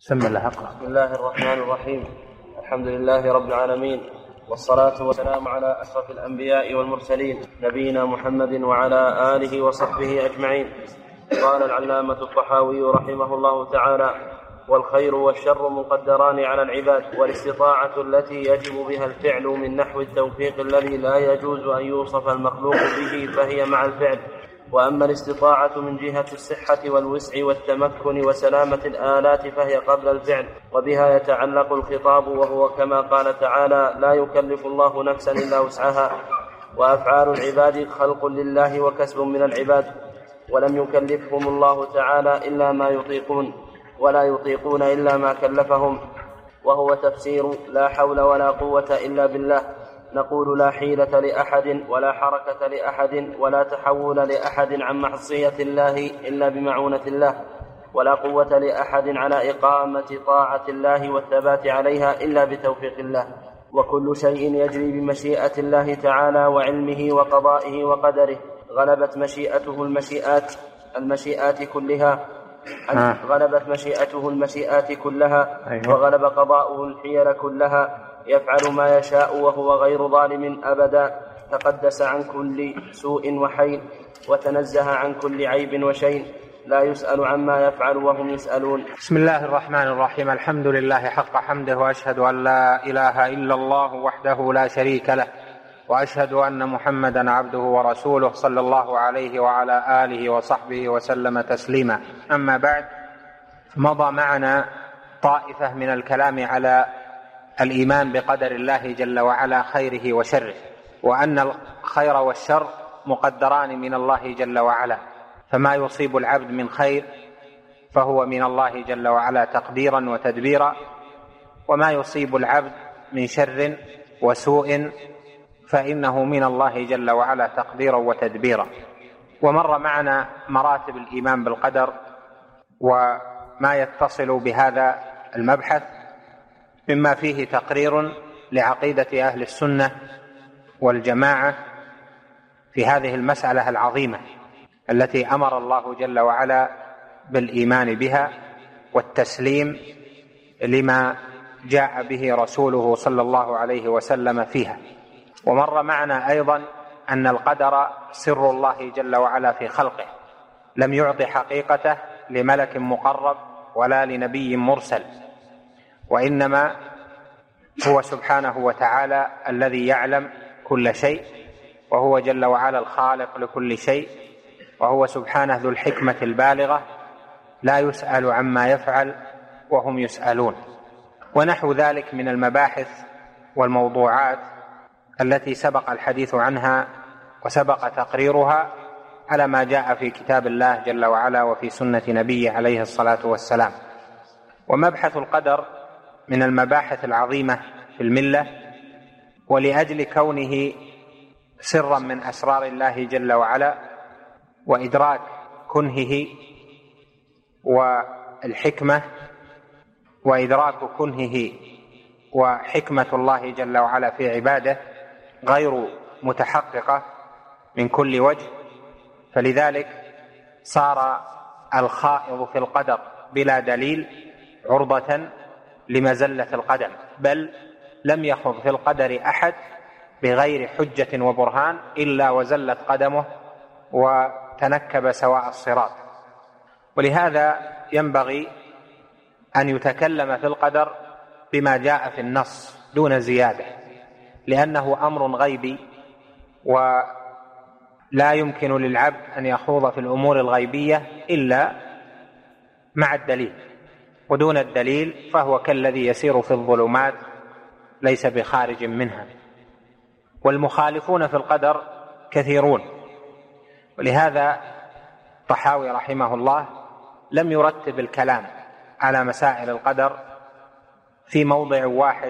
بسم الله أقرأ. بسم الله الرحمن الرحيم. الحمد لله رب العالمين، والصلاة والسلام على أشرف الأنبياء والمرسلين نبينا محمد وعلى آله وصحبه أجمعين. قال العلامة الطحاوي رحمه الله تعالى: والخير والشر مقدران على العباد، والاستطاعة التي يجب بها الفعل من نحو التوفيق الذي لا يجوز أن يوصف المخلوق به فهي مع الفعل. وأما الاستطاعة من جهة الصحة والوسع والتمكن وسلامة الآلات فهي قبل الفعل، وبها يتعلق الخطاب، وهو كما قال تعالى: لا يكلف الله نفسا إلا وسعها. وأفعال العباد خلق لله وكسب من العباد، ولم يكلفهم الله تعالى إلا ما يطيقون، ولا يطيقون إلا ما كلفهم، وهو تفسير لا حول ولا قوة إلا بالله. نقول: لا حيلة لأحد ولا حركة لأحد ولا تحول لأحد عن معصية الله إلا بمعونة الله، ولا قوة لأحد على إقامة طاعة الله والثبات عليها إلا بتوفيق الله. وكل شيء يجري بمشيئة الله تعالى وعلمه وقضائه وقدره. غلبت مشيئته المشيئات كلها، غلبت مشيئته المشيئات كلها، وغلب قضاؤه الحيل كلها. يفعل ما يشاء وهو غير ظالم أبدا، تقدس عن كل سوء وحيل، وتنزه عن كل عيب وشين، لا يسأل عما يفعل وهم يسألون. بسم الله الرحمن الرحيم. الحمد لله حق حمده، وأشهد أن لا إله إلا الله وحده لا شريك له، وأشهد أن محمدا عبده ورسوله صلى الله عليه وعلى آله وصحبه وسلم تسليما. أما بعد، مضى معنا طائفة من الكلام على الإيمان بقدر الله جل وعلا خيره وشره، وأن الخير والشر مقدران من الله جل وعلا، فما يصيب العبد من خير فهو من الله جل وعلا تقديرا وتدبيرا، وما يصيب العبد من شر وسوء فإنه من الله جل وعلا تقديرا وتدبيرا. ومر معنا مراتب الإيمان بالقدر وما يتصل بهذا المبحث، مما فيه تقرير لعقيدة أهل السنة والجماعة في هذه المسألة العظيمة التي أمر الله جل وعلا بالإيمان بها والتسليم لما جاء به رسوله صلى الله عليه وسلم فيها. ومر معنا أيضا أن القدر سر الله جل وعلا في خلقه، لم يعط حقيقته لملك مقرب ولا لنبي مرسل، وإنما هو سبحانه وتعالى الذي يعلم كل شيء، وهو جل وعلا الخالق لكل شيء، وهو سبحانه ذو الحكمة البالغة، لا يسأل عما يفعل وهم يسألون. ونحو ذلك من المباحث والموضوعات التي سبق الحديث عنها وسبق تقريرها على ما جاء في كتاب الله جل وعلا وفي سنة نبيه عليه الصلاة والسلام. ومبحث القدر من المباحث العظيمة في الملة، ولأجل كونه سرا من أسرار الله جل وعلا وإدراك كنهه والحكمة، وإدراك كنهه وحكمة الله جل وعلا في عباده غير متحققة من كل وجه، فلذلك صار الخائض في القدر بلا دليل عرضة لمزلة القدم، بل لم يخض في القدر أحد بغير حجة وبرهان إلا وزلت قدمه وتنكب سواء الصراط. ولهذا ينبغي أن يتكلم في القدر بما جاء في النص دون زيادة، لأنه أمر غيبي، ولا يمكن للعبد أن يخوض في الأمور الغيبية إلا مع الدليل، ودون الدليل فهو كالذي يسير في الظلمات ليس بخارج منها. والمخالفون في القدر كثيرون، ولهذا الطحاوي رحمه الله لم يرتب الكلام على مسائل القدر في موضع واحد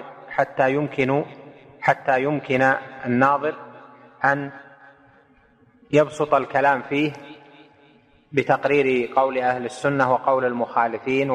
حتى يمكن الناظر أن يبسط الكلام فيه بتقرير قول أهل السنة وقول المخالفين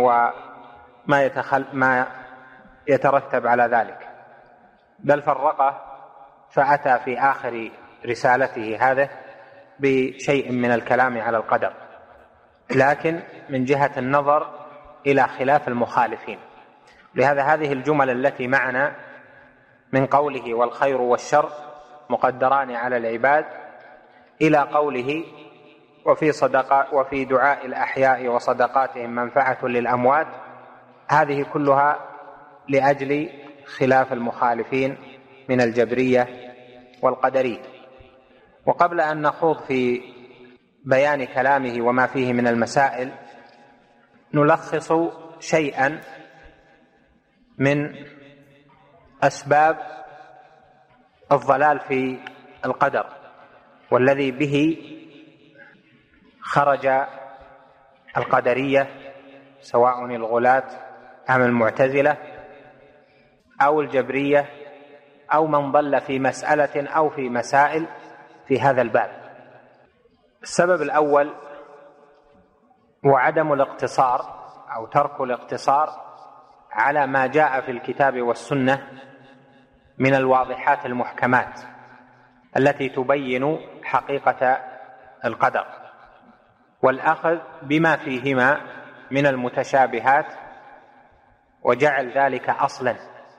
وما يترتب على ذلك، بل فرقه فأتى في آخر رسالته هذه بشيء من الكلام على القدر. لكن من جهة النظر إلى خلاف المخالفين. لهذا هذه الجمل التي معنا من قوله والخير والشر مقدران على العباد إلى قوله وفي دعاء الأحياء وصدقاتهم منفعة للأموات، هذه كلها لأجل خلاف المخالفين من الجبرية والقدرية. وقبل أن نخوض في بيان كلامه وما فيه من المسائل، نلخص شيئا من أسباب الضلال في القدر، والذي به خرج القدرية سواء الغلاة أم المعتزلة أو الجبرية أو من ضل في مسألة أو في مسائل في هذا الباب. السبب الأول هو عدم الاقتصار أو ترك الاقتصار على ما جاء في الكتاب والسنة من الواضحات المحكمات التي تبين حقيقة القدر، والأخذ بما فيهما من المتشابهات وجعل ذلك أصلا.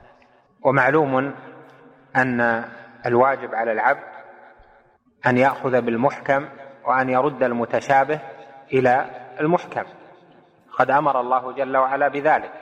ومعلوم أن الواجب على العبد أن يأخذ بالمحكم وأن يرد المتشابه إلى المحكم، قد أمر الله جل وعلا بذلك.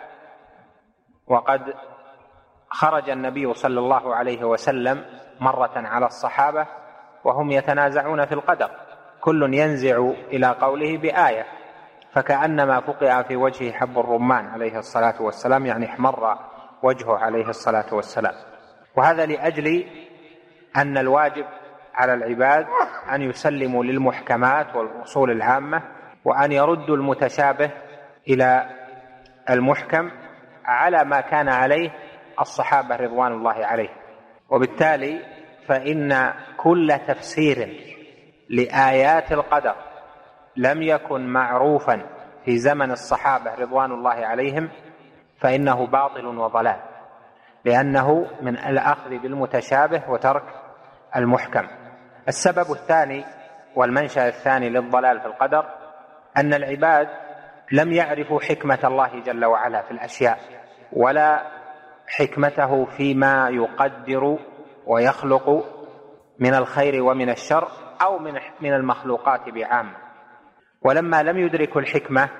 وقد خرج النبي صلى الله عليه وسلم مرة على الصحابة وهم يتنازعون في القدر، كل ينزع إلى قوله بآية، فكأنما فقع في وجهه حب الرمان عليه الصلاة والسلام، يعني احمر وجهه عليه الصلاة والسلام. وهذا لأجل أن الواجب على العباد أن يسلموا للمحكمات والأصول العامة، وأن يردوا المتشابه إلى المحكم على ما كان عليه الصحابة رضوان الله عليهم. وبالتالي فإن كل تفسير لآيات القدر لم يكن معروفا في زمن الصحابة رضوان الله عليهم فإنه باطل وضلال، لأنه من الأخذ بالمتشابه وترك المحكم. السبب الثاني والمنشأ الثاني للضلال في القدر أن العباد لم يعرفوا حكمة الله جل وعلا في الأشياء، ولا حكمته فيما يقدر ويخلق من الخير ومن الشر أو من المخلوقات بعامة. ولما لم يدركوا الحكمة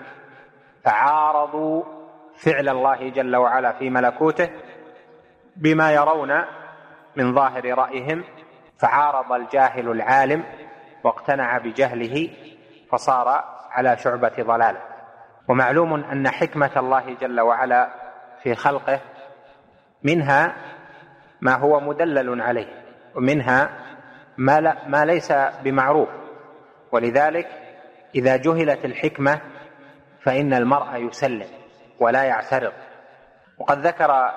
فعارضوا فعل الله جل وعلا في ملكوته بما يرون من ظاهر رأيهم، فعارض الجاهل العالم واقتنع بجهله فصار على شعبة ضلاله. ومعلوم أن حكمة الله جل وعلا في خلقه منها ما هو مدلل عليه، ومنها ما ليس بمعروف. ولذلك إذا جهلت الحكمة فإن المرء يسلم ولا يعترض. وقد ذكر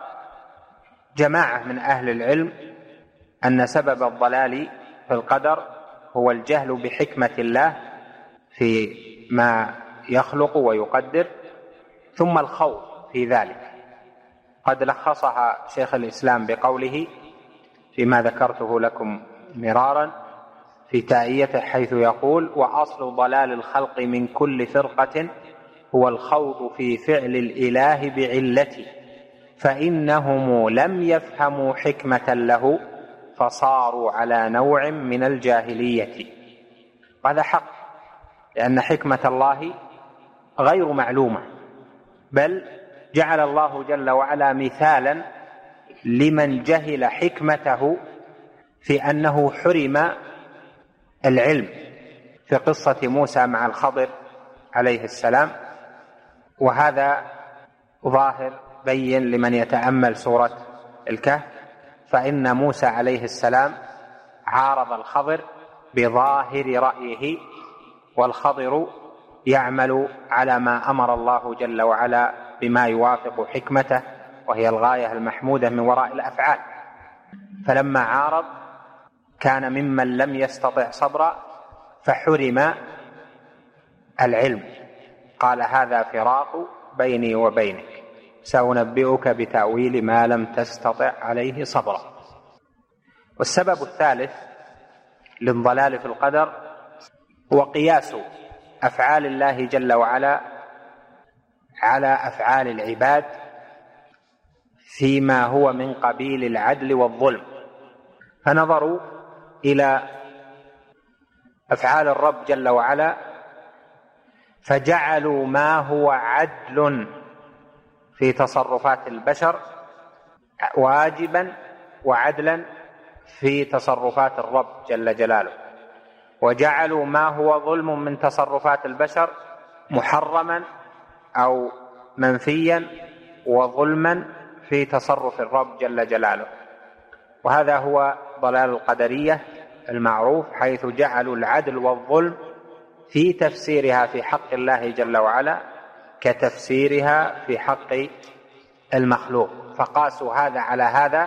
جماعة من أهل العلم أن سبب الضلال في القدر هو الجهل بحكمة الله في ما يخلق ويقدر، ثم الخوض في ذلك. قد لخصها شيخ الإسلام بقوله فيما ذكرته لكم مرارا في تائيته، حيث يقول: وأصل ضلال الخلق من كل فرقة هو الخوض في فعل الإله بعلته، فإنهم لم يفهموا حكمة له فصاروا على نوع من الجاهلية. هذا حق، لأن حكمة الله غير معلومة، بل جعل الله جل وعلا مثالا لمن جهل حكمته في أنه حرم العلم في قصة موسى مع الخضر عليه السلام. وهذا ظاهر بين لمن يتأمل سورة الكهف، فإن موسى عليه السلام عارض الخضر بظاهر رأيه، والخضر يعمل على ما أمر الله جل وعلا بما يوافق حكمته، وهي الغاية المحمودة من وراء الأفعال. فلما عارض كان ممن لم يستطع صبرا فحرم العلم، قال: هذا فراق بيني وبينك، سأنبئك بتأويل ما لم تستطع عليه صبرا. والسبب الثالث للضلال في القدر هو قياس أفعال الله جل وعلا على أفعال العباد فيما هو من قبيل العدل والظلم، فنظروا إلى أفعال الرب جل وعلا فجعلوا ما هو عدل في تصرفات البشر واجبا وعدلا في تصرفات الرب جل جلاله، وجعلوا ما هو ظلم من تصرفات البشر محرما أو منفيا وظلما في تصرف الرب جل جلاله. وهذا هو ضلال القدرية المعروف، حيث جعلوا العدل والظلم في تفسيرها في حق الله جل وعلا كتفسيرها في حق المخلوق، فقاسوا هذا على هذا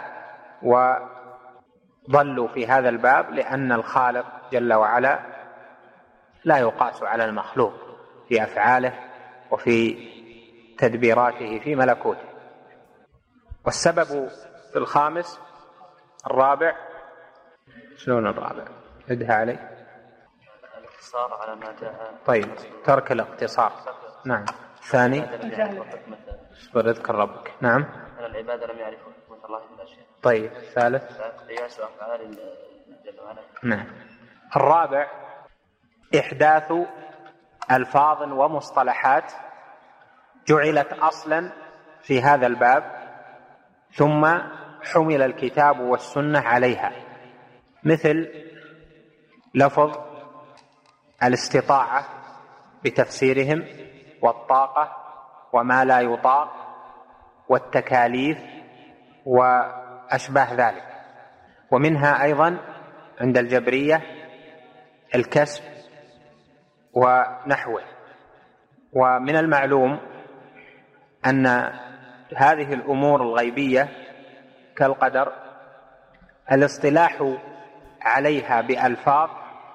وضلوا في هذا الباب، لأن الخالق جل وعلا لا يقاس على المخلوق في أفعاله وفي تدبيراته في ملكوته. والسبب الخامس الرابع، شلون الرابع؟ ادها علي. الاقتصار على ما جاء. طيب، ترك الاقتصار. نعم. ثاني، اصبر اذكر ربك. نعم. أن العباد لم يعرفوا حكمة الله في الأشياء. طيب، ثالث قياس أفعال جل وعلا. نعم. الرابع إحداث ألفاظ ومصطلحات جعلت أصلا في هذا الباب ثم حمل الكتاب والسنة عليها، مثل لفظ الاستطاعة بتفسيرهم، والطاقة وما لا يطاق، والتكاليف وأشباه ذلك. ومنها أيضا عند الجبرية الكسب ونحوه. ومن المعلوم أن هذه الأمور الغيبية كالقدر الاصطلاح عليها بألفاظ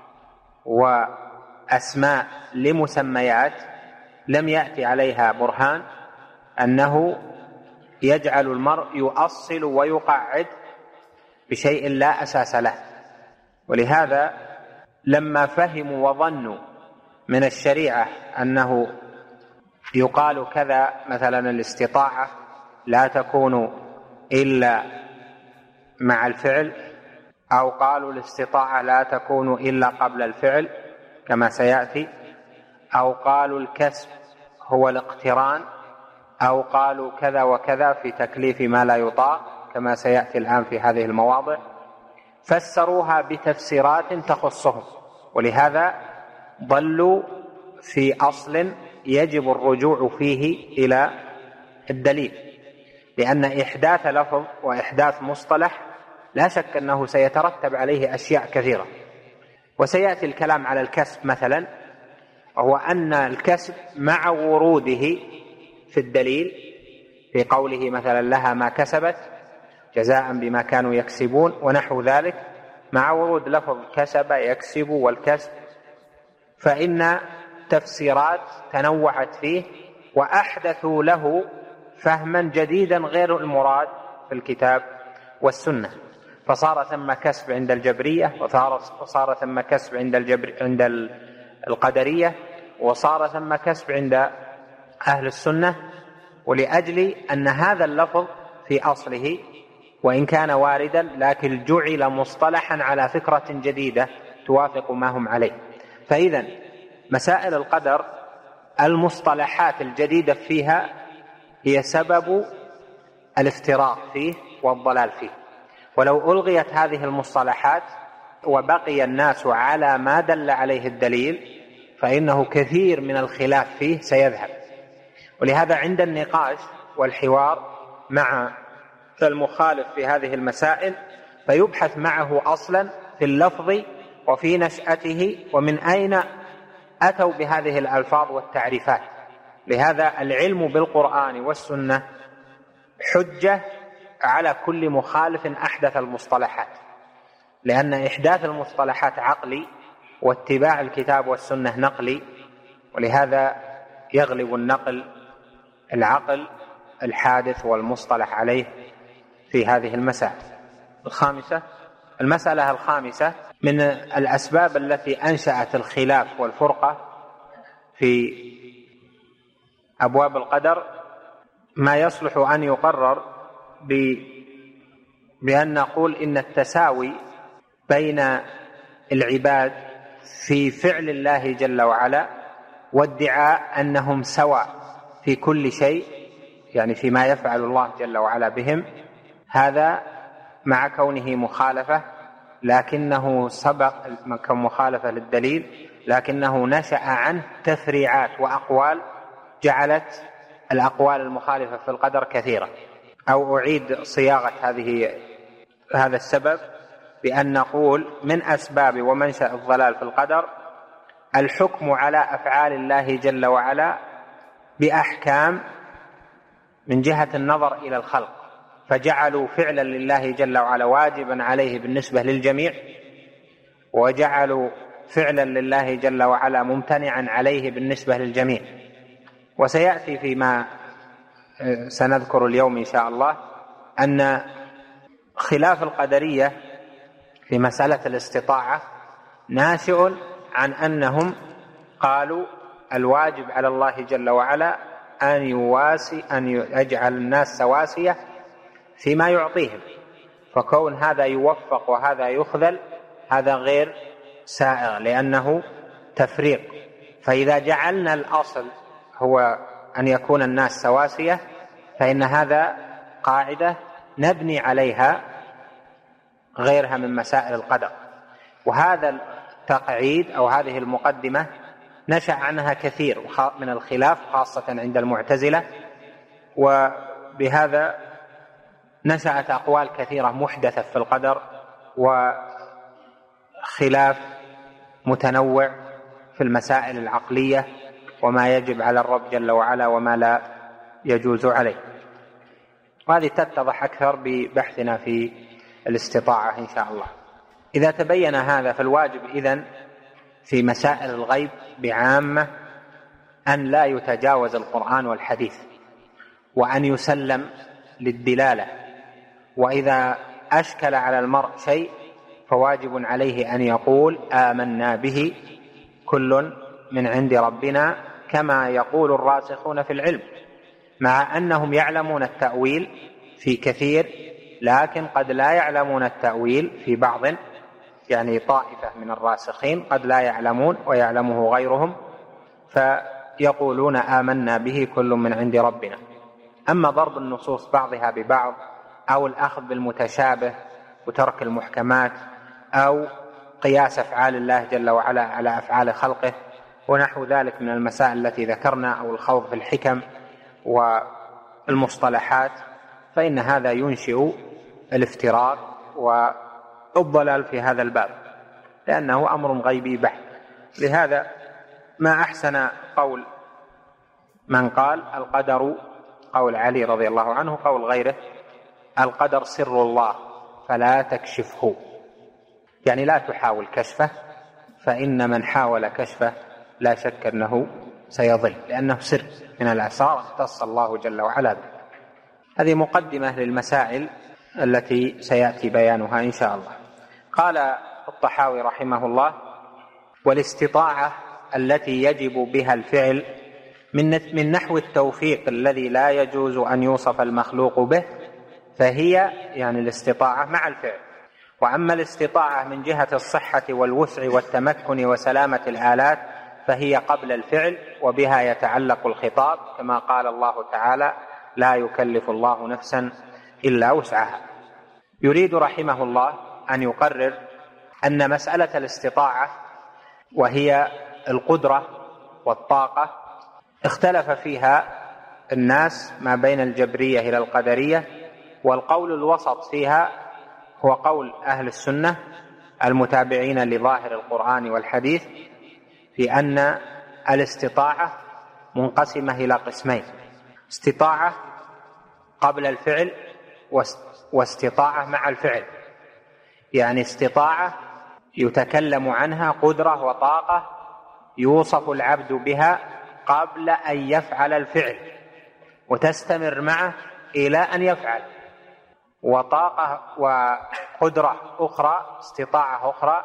وأسماء لمسميات لم يأتي عليها برهان أنه يجعل المرء يؤصل ويقعد بشيء لا أساس له. ولهذا لما فهموا وظنوا من الشريعة أنه يقال كذا، مثلا الاستطاعة لا تكون إلا مع الفعل، أو قالوا الاستطاعة لا تكون إلا قبل الفعل كما سيأتي، أو قالوا الكسب هو الاقتران، أو قالوا كذا وكذا في تكليف ما لا يطاق كما سيأتي الآن في هذه المواضع، فسروها بتفسيرات تخصهم. ولهذا ضلوا في أصل يجب الرجوع فيه إلى الدليل، لأن إحداث لفظ وإحداث مصطلح لا شك أنه سيترتب عليه أشياء كثيرة. وسيأتي الكلام على الكسب مثلا، وهو أن الكسب مع وروده في الدليل في قوله مثلا لها ما كسبت جزاء بما كانوا يكسبون ونحو ذلك، مع ورود لفظ كسب يكسب والكسب، فإن تفسيرات تنوعت فيه وأحدثوا له فهما جديدا غير المراد في الكتاب والسنة، فصار ثم كسب عند الجبرية، وصار ثم كسب عند القدرية، وصار ثم كسب عند أهل السنة. ولأجل أن هذا اللفظ في أصله وإن كان واردا لكن جعل مصطلحا على فكرة جديدة توافق ما هم عليه. فإذا مسائل القدر المصطلحات الجديدة فيها هي سبب الافتراق فيه والضلال فيه. ولو ألغيت هذه المصطلحات وبقي الناس على ما دل عليه الدليل فإنه كثير من الخلاف فيه سيذهب. ولهذا عند النقاش والحوار مع المخالف في هذه المسائل فيبحث معه أصلا في اللفظ وفي نشأته ومن أين أتوا بهذه الألفاظ والتعريفات. لهذا العلم بالقرآن والسنة حجة على كل مخالف أحدث المصطلحات، لأن إحداث المصطلحات عقلي واتباع الكتاب والسنة نقلي، ولهذا يغلب النقل العقل الحادث والمصطلح عليه في هذه المسائل. المسألة الخامسة من الأسباب التي أنشأت الخلاف والفرقة في أبواب القدر ما يصلح أن يقرر بأن نقول إن التساوي بين العباد في فعل الله جل وعلا وادعاء أنهم سواء في كل شيء، يعني فيما يفعل الله جل وعلا بهم، هذا مع كونه مخالفة، لكنه سبق كمخالفة للدليل، لكنه نشأ عنه تفريعات وأقوال جعلت الأقوال المخالفة في القدر كثيرة. أو أعيد صياغة هذا السبب بأن نقول من أسباب ومنشأ الضلال في القدر الحكم على أفعال الله جل وعلا بأحكام من جهة النظر إلى الخلق، فجعلوا فعلا لله جل وعلا واجبا عليه بالنسبة للجميع، وجعلوا فعلا لله جل وعلا ممتنعا عليه بالنسبة للجميع. وسيأتي فيما سنذكر اليوم إن شاء الله أن خلاف القدرية في مسألة الاستطاعة ناشئ عن أنهم قالوا الواجب على الله جل وعلا أن يجعل الناس سواسية فيما يعطيهم، فكون هذا يوفق وهذا يخذل هذا غير سائغ لأنه تفريق. فإذا جعلنا الأصل هو أن يكون الناس سواسية فإن هذا قاعدة نبني عليها غيرها من مسائل القدر. وهذا التقعيد أو هذه المقدمة نشأ عنها كثير من الخلاف خاصة عند المعتزلة، وبهذا نشأت أقوال كثيرة محدثة في القدر وخلاف متنوع في المسائل العقلية وما يجب على الرب جل وعلا وما لا يجوز عليه. وهذه تتضح أكثر ببحثنا في الاستطاعة إن شاء الله. إذا تبين هذا فالواجب إذن في مسائل الغيب بعامة أن لا يتجاوز القرآن والحديث، وأن يسلم للدلالة، وإذا أشكل على المرء شيء فواجب عليه أن يقول آمنا به كل من عند ربنا كما يقول الراسخون في العلم، مع أنهم يعلمون التأويل في كثير لكن قد لا يعلمون التأويل في بعض، يعني طائفة من الراسخين قد لا يعلمون ويعلمه غيرهم فيقولون آمنا به كل من عند ربنا. أما ضرب النصوص بعضها ببعض أو الأخذ بالمتشابه وترك المحكمات أو قياس أفعال الله جل وعلا على أفعال خلقه ونحو ذلك من المسائل التي ذكرنا، أو الخوض في الحكم والمصطلحات، فإن هذا ينشئ الافتراق والضلال في هذا الباب لأنه أمر غيبي بحت. لهذا ما أحسن قول من قال القدر، قول علي رضي الله عنه، قول غيره القدر سر الله فلا تكشفه، يعني لا تحاول كشفه، فإن من حاول كشفه لا شك أنه سيضل، لأنه سر من الأسرار اختص الله جل وعلا به. هذه مقدمة للمسائل التي سيأتي بيانها إن شاء الله. قال الطحاوي رحمه الله: والاستطاعة التي يجب بها الفعل من نحو التوفيق الذي لا يجوز أن يوصف المخلوق به، فهي يعني الاستطاعة مع الفعل. وأما الاستطاعة من جهة الصحة والوسع والتمكن وسلامة الآلات فهي قبل الفعل، وبها يتعلق الخطاب كما قال الله تعالى: لا يكلف الله نفسا إلا وسعها. يريد رحمه الله أن يقرر أن مسألة الاستطاعة وهي القدرة والطاقة اختلف فيها الناس ما بين الجبرية إلى القدرية، والقول الوسط فيها هو قول أهل السنة المتابعين لظاهر القرآن والحديث، في أن الاستطاعة منقسمة إلى قسمين: استطاعة قبل الفعل واستطاعة مع الفعل. يعني استطاعة يتكلم عنها قدرة وطاقة يوصف العبد بها قبل أن يفعل الفعل وتستمر معه إلى أن يفعل، وطاقة وقدرة أخرى، استطاعة أخرى،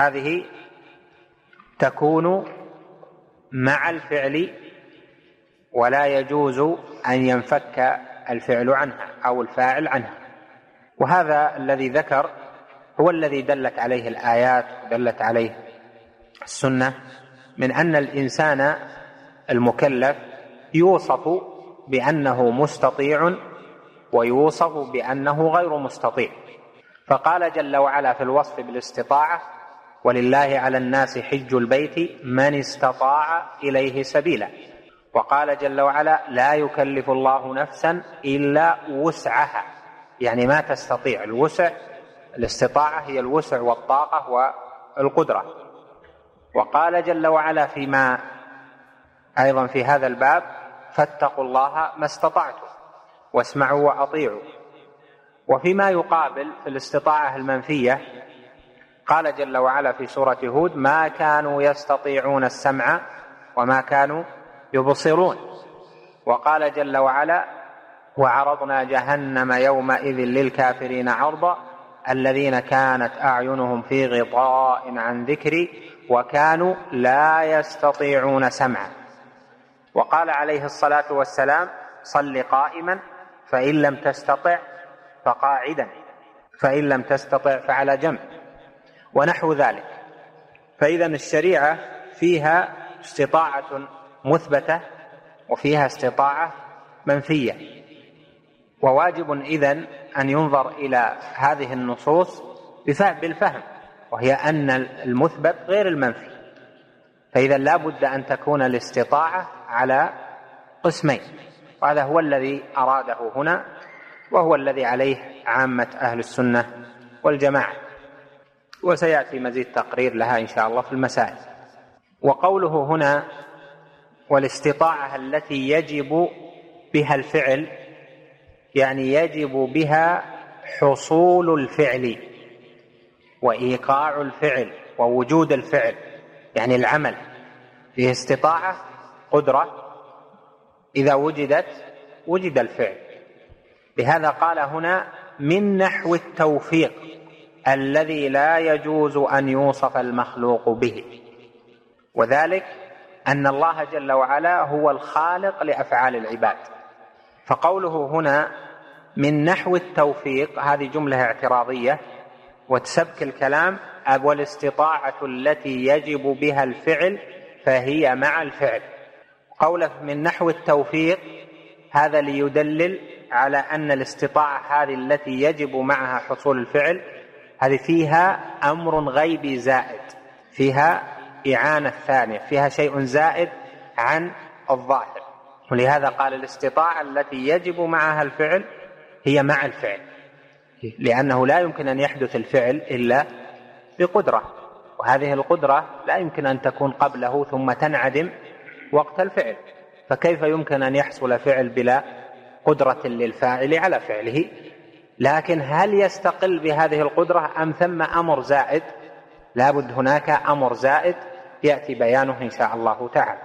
هذه تكون مع الفعل ولا يجوز أن ينفك الفعل عنها أو الفاعل عنها. وهذا الذي ذكر هو الذي دلت عليه الآيات ودلت عليه السنة، من أن الإنسان المكلف يوصف بأنه مستطيع ويوصف بأنه غير مستطيع. فقال جل وعلا في الوصف بالاستطاعة: ولله على الناس حج البيت من استطاع إليه سبيلا. وقال جل وعلا: لا يكلف الله نفسا إلا وسعها، يعني ما تستطيع. الوسع، الاستطاعة هي الوسع والطاقة والقدرة. وقال جل وعلا فيما أيضا في هذا الباب: فاتقوا الله ما استطعتم واسمعوا وأطيعوا. وفيما يقابل في الاستطاعة المنفية قال جل وعلا في سورة هود: ما كانوا يستطيعون السمع وما كانوا يبصرون. وقال جل وعلا: وعرضنا جهنم يومئذ للكافرين عرضا الذين كانت أعينهم في غطاء عن ذكري وكانوا لا يستطيعون سمعا. وقال عليه الصلاة والسلام: صل قائما فإن لم تستطع فقاعدا فإن لم تستطع فعلى جنب، ونحو ذلك. فإذا الشريعة فيها استطاعة مثبتة وفيها استطاعة منفية، وواجب إذن أن ينظر إلى هذه النصوص بالفهم، وهي أن المثبت غير المنفي. فإذا لا بد أن تكون الاستطاعة على قسمين، وهذا هو الذي أراده هنا، وهو الذي عليه عامة أهل السنة والجماعة، وسيأتي مزيد تقرير لها إن شاء الله في المسائل. وقوله هنا: والاستطاعة التي يجب بها الفعل، يعني يجب بها حصول الفعل وإيقاع الفعل ووجود الفعل، يعني العمل فيه استطاعة قدرة، إذا وجدت وجد الفعل. لهذا قال هنا: من نحو التوفيق الذي لا يجوز أن يوصف المخلوق به، وذلك أن الله جل وعلا هو الخالق لأفعال العباد. فقوله هنا من نحو التوفيق هذه جملة اعتراضية وتسبك الكلام: والاستطاعة التي يجب بها الفعل فهي مع الفعل. قوله من نحو التوفيق هذا ليدلل على أن الاستطاعة هذه التي يجب معها حصول الفعل هذه فيها أمر غيبي زائد، فيها إعانة ثانية، فيها شيء زائد عن الظاهر. ولهذا قال الاستطاعة التي يجب معها الفعل هي مع الفعل، لأنه لا يمكن أن يحدث الفعل إلا بقدرة، وهذه القدرة لا يمكن أن تكون قبله ثم تنعدم وقت الفعل. فكيف يمكن أن يحصل فعل بلا قدرة للفاعل على فعله؟ لكن هل يستقل بهذه القدرة أم ثم أمر زائد؟ لابد هناك أمر زائد يأتي بيانه إن شاء الله تعالى.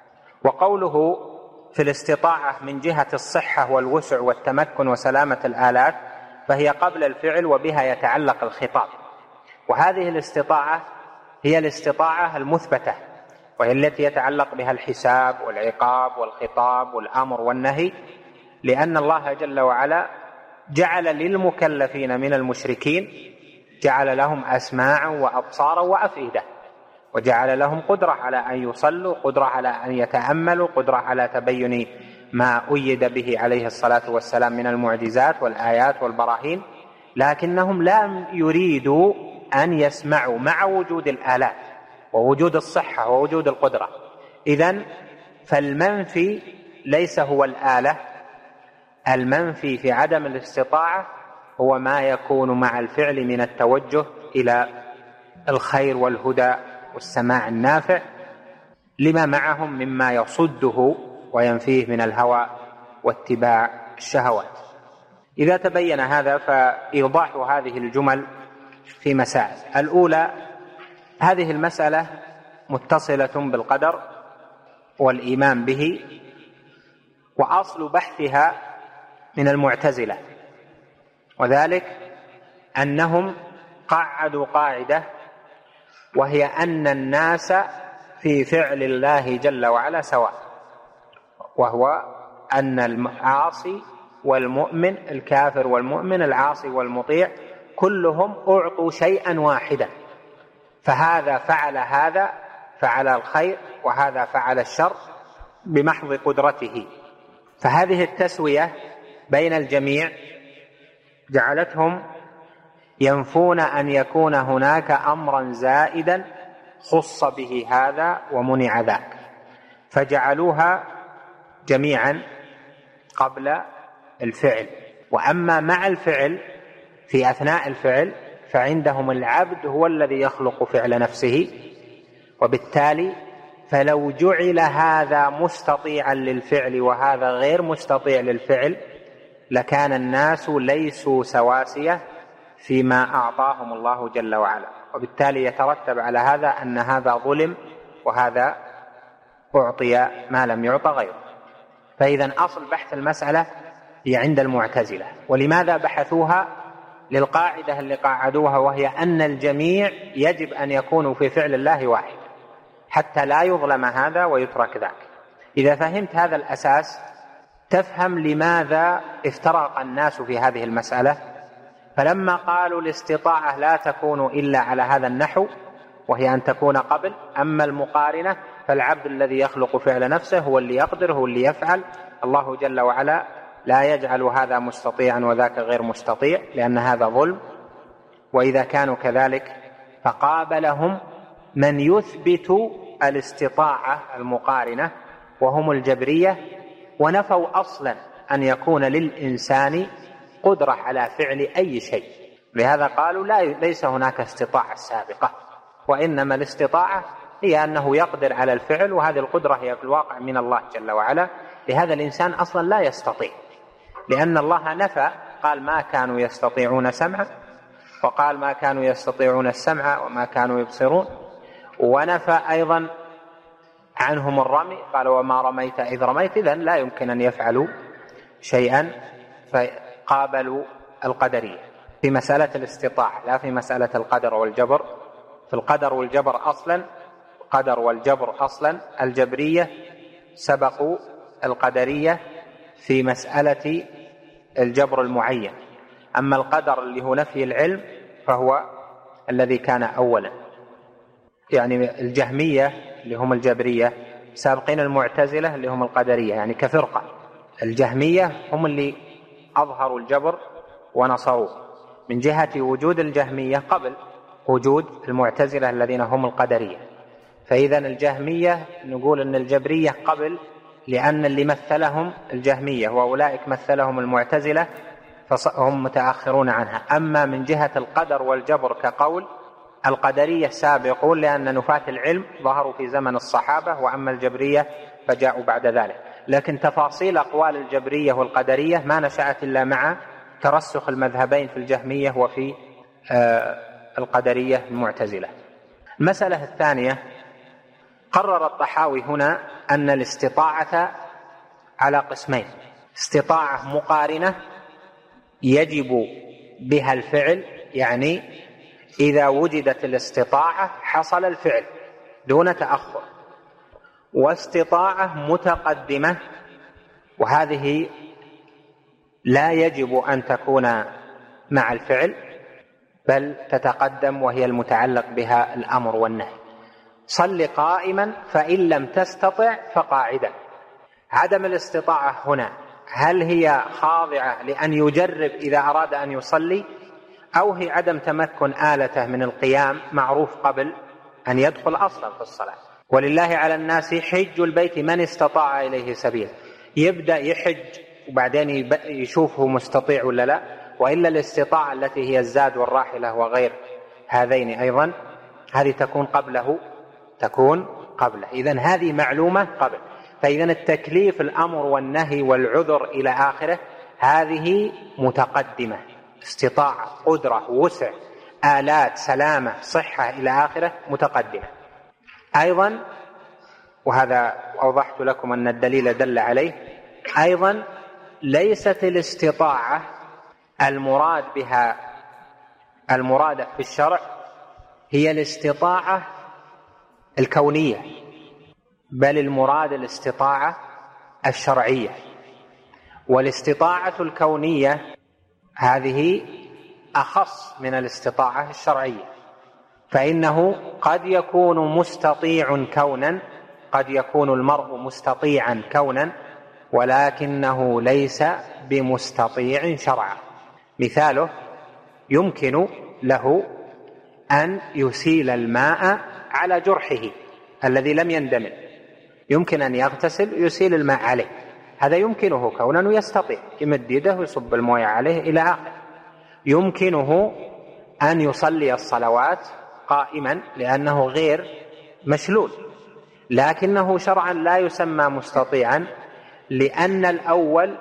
وقوله في الاستطاعة من جهة الصحة والوسع والتمكن وسلامة الآلات فهي قبل الفعل وبها يتعلق الخطاب. وهذه الاستطاعة هي الاستطاعة المثبتة، وهي التي يتعلق بها الحساب والعقاب والخطاب والأمر والنهي، لأن الله جل وعلا جعل للمكلفين من المشركين جعل لهم أسماعا وأبصارا وأفئدة، وجعل لهم قدرة على أن يصلوا، قدرة على أن يتأملوا، قدرة على تبين ما أيد به عليه الصلاة والسلام من المعجزات والآيات والبراهين، لكنهم لا يريدوا أن يسمعوا مع وجود الآلات ووجود الصحة ووجود القدرة. إذن فالمنفي ليس هو الآلة، المنفي في عدم الاستطاعة هو ما يكون مع الفعل من التوجه إلى الخير والهدى والسماع النافع لما معهم مما يصده وينفيه من الهوى واتباع الشهوات. إذا تبين هذا فإيضاح هذه الجمل في مسائل. الأولى: هذه المسألة متصلة بالقدر والإيمان به، وأصل بحثها من المعتزلة، وذلك أنهم قعدوا قاعدة، وهي أن الناس في فعل الله جل وعلا سواء، وهو أن العاصي والمؤمن، الكافر والمؤمن، العاصي والمطيع، كلهم أعطوا شيئا واحدا، فهذا فعل الخير وهذا فعل الشر بمحض قدرته. فهذه التسوية بين الجميع جعلتهم ينفون أن يكون هناك أمرا زائدا خص به هذا ومنع ذاك، فجعلوها جميعا قبل الفعل. وأما مع الفعل في أثناء الفعل فعندهم العبد هو الذي يخلق فعل نفسه، وبالتالي فلو جعل هذا مستطيعا للفعل وهذا غير مستطيع للفعل لكان الناس ليسوا سواسية فيما أعطاهم الله جل وعلا، وبالتالي يترتب على هذا أن هذا ظلم وهذا أعطي ما لم يعطى غيره. فإذا أصل بحث المسألة هي عند المعتزلة. ولماذا بحثوها؟ للقاعدة اللي قاعدوها، وهي أن الجميع يجب أن يكونوا في فعل الله واحد حتى لا يظلم هذا ويترك ذاك. إذا فهمت هذا الأساس تفهم لماذا افترق الناس في هذه المسألة. فلما قالوا الاستطاعة لا تكون إلا على هذا النحو وهي أن تكون قبل، أما المقارنة فالعبد الذي يخلق فعل نفسه هو اللي يقدر، هو اللي يفعل. الله جل وعلا لا يجعل هذا مستطيعا وذاك غير مستطيع لأن هذا ظلم. وإذا كانوا كذلك فقابلهم من يثبت الاستطاعة المقارنة وهم الجبرية، ونفوا أصلا أن يكون للإنسان قدرة على فعل أي شيء. لهذا قالوا ليس هناك استطاعة سابقة، وإنما الاستطاعة هي أنه يقدر على الفعل، وهذه القدرة هي في الواقع من الله جل وعلا. لهذا الإنسان أصلا لا يستطيع، لأن الله نفى، قال ما كانوا يستطيعون سمعا، وقال ما كانوا يستطيعون السمع وما كانوا يبصرون، ونفى أيضا عنهم الرمي، قال وما رميت إذ رميت، إذن لا يمكن أن يفعلوا شيئا. فقابلوا القدرية في مسألة الاستطاعة لا في مسألة القدر والجبر. في القدر والجبر أصلا، القدر والجبر أصلا الجبرية سبقوا القدرية في مسألة الجبر المعين. أما القدر اللي هو نفي العلم فهو الذي كان أولا. يعني الجهمية اللي هم الجبرية سابقين المعتزلة اللي هم القدرية، يعني كفرقة. الجهمية هم اللي أظهروا الجبر ونصروه من جهة وجود الجهمية قبل وجود المعتزلة الذين هم القدرية. فإذا الجهمية نقول أن الجبرية قبل، لأن اللي مثلهم الجهمية وأولئك مثلهم المعتزلة فهم متأخرون عنها. أما من جهة القدر والجبر كقول، القدرية سابقون لأن نفاة العلم ظهروا في زمن الصحابة، وأما الجبرية فجاءوا بعد ذلك. لكن تفاصيل أقوال الجبرية والقدرية ما نشأت إلا مع ترسخ المذهبين في الجهمية وفي القدرية المعتزلة. المسألة الثانية، قرر الطحاوي هنا أن الاستطاعة على قسمين: استطاعة مقارنة يجب بها الفعل، يعني إذا وجدت الاستطاعة حصل الفعل دون تأخر، واستطاعة متقدمة، وهذه لا يجب أن تكون مع الفعل بل تتقدم، وهي المتعلق بها الأمر والنهي. صل قائما فإن لم تستطع فقاعدا. عدم الاستطاعة هنا هل هي خاضعة لأن يجرب إذا أراد أن يصلي، أو هي عدم تمكن آلته من القيام معروف قبل أن يدخل أصلا في الصلاة؟ ولله على الناس حج البيت من استطاع إليه سبيلا. يبدأ يحج وبعدين يشوفه مستطيع ولا لا، وإلا الاستطاعة التي هي الزاد والراحلة وغير هذين أيضا هذه تكون قبله. إذن هذه معلومة قبل. فإذن التكليف الأمر والنهي والعذر إلى آخره هذه متقدمة. استطاعة، قدرة، وسع، آلات، سلامة، صحة إلى آخره متقدمة أيضا. وهذا أوضحت لكم أن الدليل دل عليه. أيضا ليست الاستطاعة المرادة في الشرع هي الاستطاعة الكونية، بل المراد الاستطاعة الشرعية. والاستطاعة الكونية هذه أخص من الاستطاعة الشرعية، فإنه قد يكون مستطيع كونا، قد يكون المرء مستطيعا كونا ولكنه ليس بمستطيع شرعا. مثاله: يمكن له أن يسيل الماء على جرحه الذي لم يندمل، يمكن أن يغتسل يسيل الماء عليه، هذا يمكنه كونا ويستطيع، يمد يده ويصب المويه عليه إلى آخره. يمكنه أن يصلي الصلوات قائما لأنه غير مشلول، لكنه شرعا لا يسمى مستطيعا، لأن الأول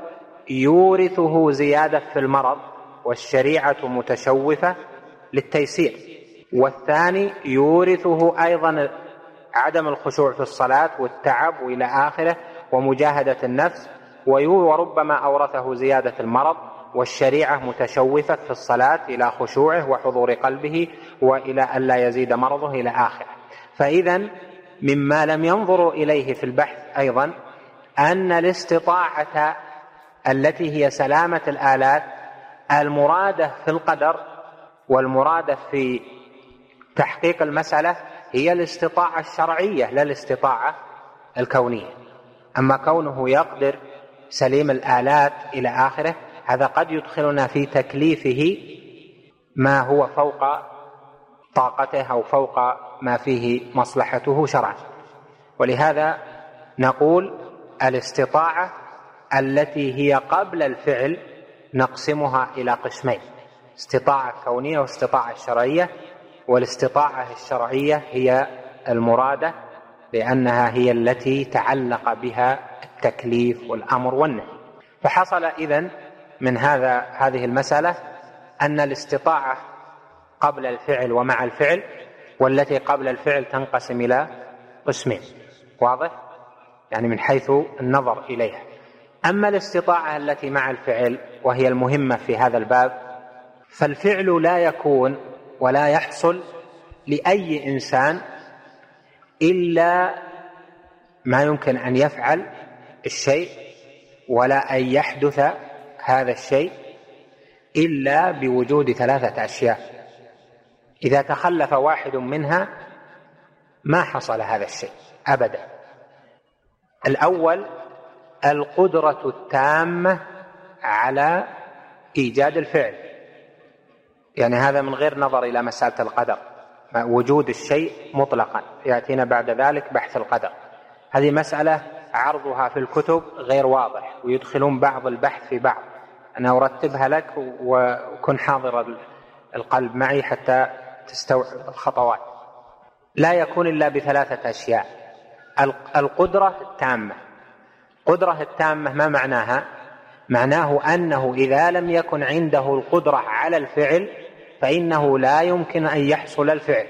يورثه زيادة في المرض والشريعة متشوفة للتيسير، والثاني يورثه أيضا عدم الخشوع في الصلاة والتعب وإلى آخره ومجاهدة النفس، وربما أورثه زيادة المرض والشريعة متشوفة في الصلاة إلى خشوعه وحضور قلبه وإلى أن لا يزيد مرضه إلى آخره. فإذن مما لم ينظروا إليه في البحث أيضا أن الاستطاعة التي هي سلامة الآلات المرادة في القدر والمرادة في تحقيق المسألة هي الاستطاعة الشرعية لا الاستطاعة الكونية. أما كونه يقدر سليم الآلات إلى آخره هذا قد يدخلنا في تكليفه ما هو فوق طاقته أو فوق ما فيه مصلحته شرعا. ولهذا نقول الاستطاعة التي هي قبل الفعل نقسمها إلى قسمين: استطاعة كونية واستطاعة شرعية. والاستطاعة الشرعية هي المرادة لأنها هي التي تعلق بها التكليف والأمر والنهي. فحصل إذن من هذه المسألة أن الاستطاعة قبل الفعل ومع الفعل، والتي قبل الفعل تنقسم إلى قسمين. واضح؟ يعني من حيث النظر إليها. أما الاستطاعة التي مع الفعل وهي المهمة في هذا الباب، فالفعل لا يكون ولا يحصل لأي إنسان إلا ما يمكن أن يفعل الشيء ولا أن يحدث هذا الشيء إلا بوجود ثلاثة أشياء. إذا تخلف واحد منها ما حصل هذا الشيء أبدا. الأول القدرة التامة على إيجاد الفعل، يعني هذا من غير نظر إلى مسألة القدر، وجود الشيء مطلقا، يأتينا بعد ذلك بحث القدر. هذه مسألة عرضها في الكتب غير واضح، ويدخلون بعض البحث في بعض. أنا أرتبها لك وكن حاضر القلب معي حتى تستوعب الخطوات. لا يكون إلا بثلاثة أشياء: القدرة التامة. قدرة التامة ما معناها؟ معناه أنه إذا لم يكن عنده القدرة على الفعل فإنه لا يمكن أن يحصل الفعل.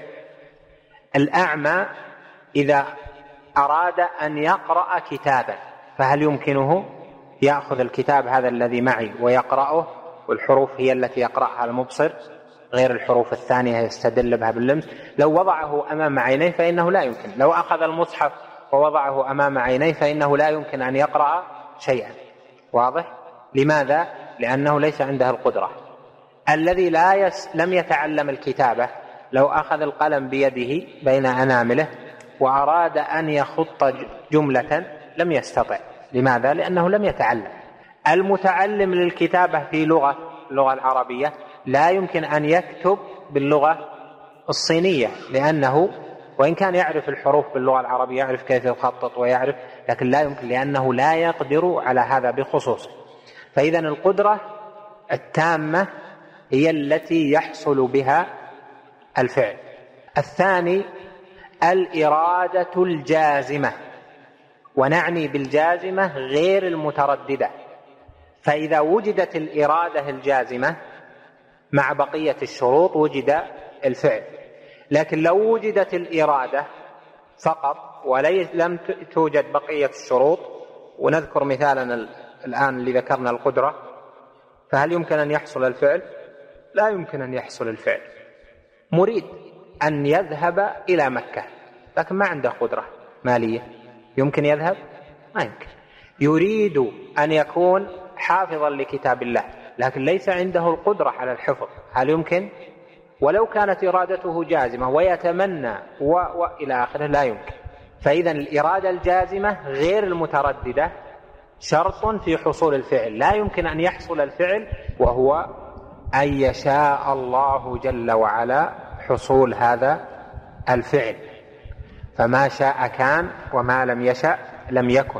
الأعمى إذا أراد أن يقرأ كتابا فهل يمكنه يأخذ الكتاب هذا الذي معي ويقرأه، والحروف هي التي يقرأها المبصر غير الحروف الثانية يستدل بها باللمس؟ لو وضعه أمام عينيه فإنه لا يمكن. لو أخذ المصحف ووضعه أمام عينيه فإنه لا يمكن أن يقرأ شيئا. واضح؟ لماذا؟ لأنه ليس عنده القدرة. الذي لم يتعلم الكتابة لو أخذ القلم بيده بين أنامله وأراد أن يخط جملة لم يستطع. لماذا؟ لأنه لم يتعلم. المتعلم للكتابة في اللغة العربية لا يمكن أن يكتب باللغة الصينية، لأنه وإن كان يعرف الحروف باللغة العربية، يعرف كيف يخطط ويعرف، لكن لا يمكن لأنه لا يقدر على هذا بخصوصه. فإذا القدرة التامة هي التي يحصل بها الفعل. الثاني الإرادة الجازمة، ونعني بالجازمة غير المترددة. فإذا وجدت الإرادة الجازمة مع بقية الشروط وجد الفعل. لكن لو وجدت الإرادة فقط ولم توجد بقية الشروط، ونذكر مثالا الآن اللي ذكرنا القدرة، فهل يمكن أن يحصل الفعل؟ لا يمكن أن يحصل الفعل. مريد أن يذهب إلى مكة لكن ما عنده قدرة مالية، يمكن يذهب؟ ما يمكن. يريد أن يكون حافظا لكتاب الله لكن ليس عنده القدرة على الحفظ، هل يمكن؟ ولو كانت إرادته جازمة ويتمنى وإلى آخره لا يمكن. فإذا الإرادة الجازمة غير المترددة شرط في حصول الفعل، لا يمكن أن يحصل الفعل وهو أن يشاء الله جل وعلا حصول هذا الفعل، فما شاء كان وما لم يشأ لم يكن.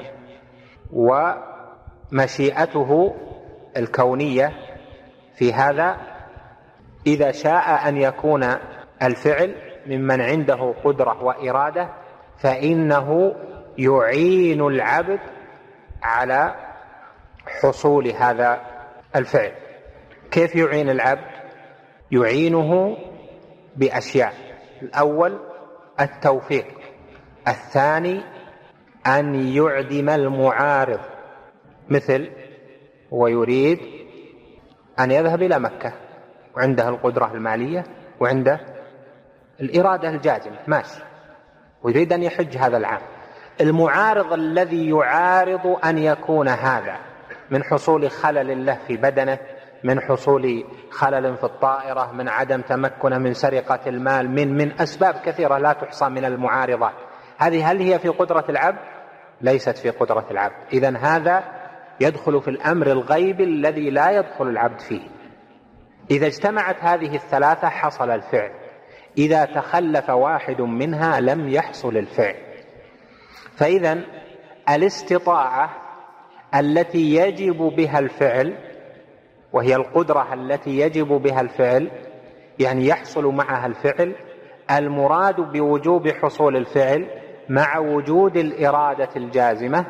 ومشيئته الكونية في هذا إذا شاء أن يكون الفعل ممن عنده قدرة وإرادة فإنه يعين العبد على حصول هذا الفعل. كيف يعين العبد؟ يعينه بأشياء: الأول التوفيق، الثاني أن يعدم المعارض، مثل ويريد أن يذهب إلى مكة وعنده القدرة المالية وعنده الإرادة الجازمة ماشي ويريد أن يحج هذا العام، المعارض الذي يعارض أن يكون هذا من حصول خلل له في بدنه، من حصول خلل في الطائرة، من عدم تمكنه من سرقة المال، من أسباب كثيرة لا تحصى من المعارضات، هذه هل هي في قدرة العبد؟ ليست في قدرة العبد. إذن هذا يدخل في الأمر الغيبي الذي لا يدخل العبد فيه. إذا اجتمعت هذه الثلاثة حصل الفعل، إذا تخلف واحد منها لم يحصل الفعل. فإذا الاستطاعة التي يجب بها الفعل وهي القدرة التي يجب بها الفعل يعني يحصل معها الفعل، المراد بوجوب حصول الفعل مع وجود الإرادة الجازمة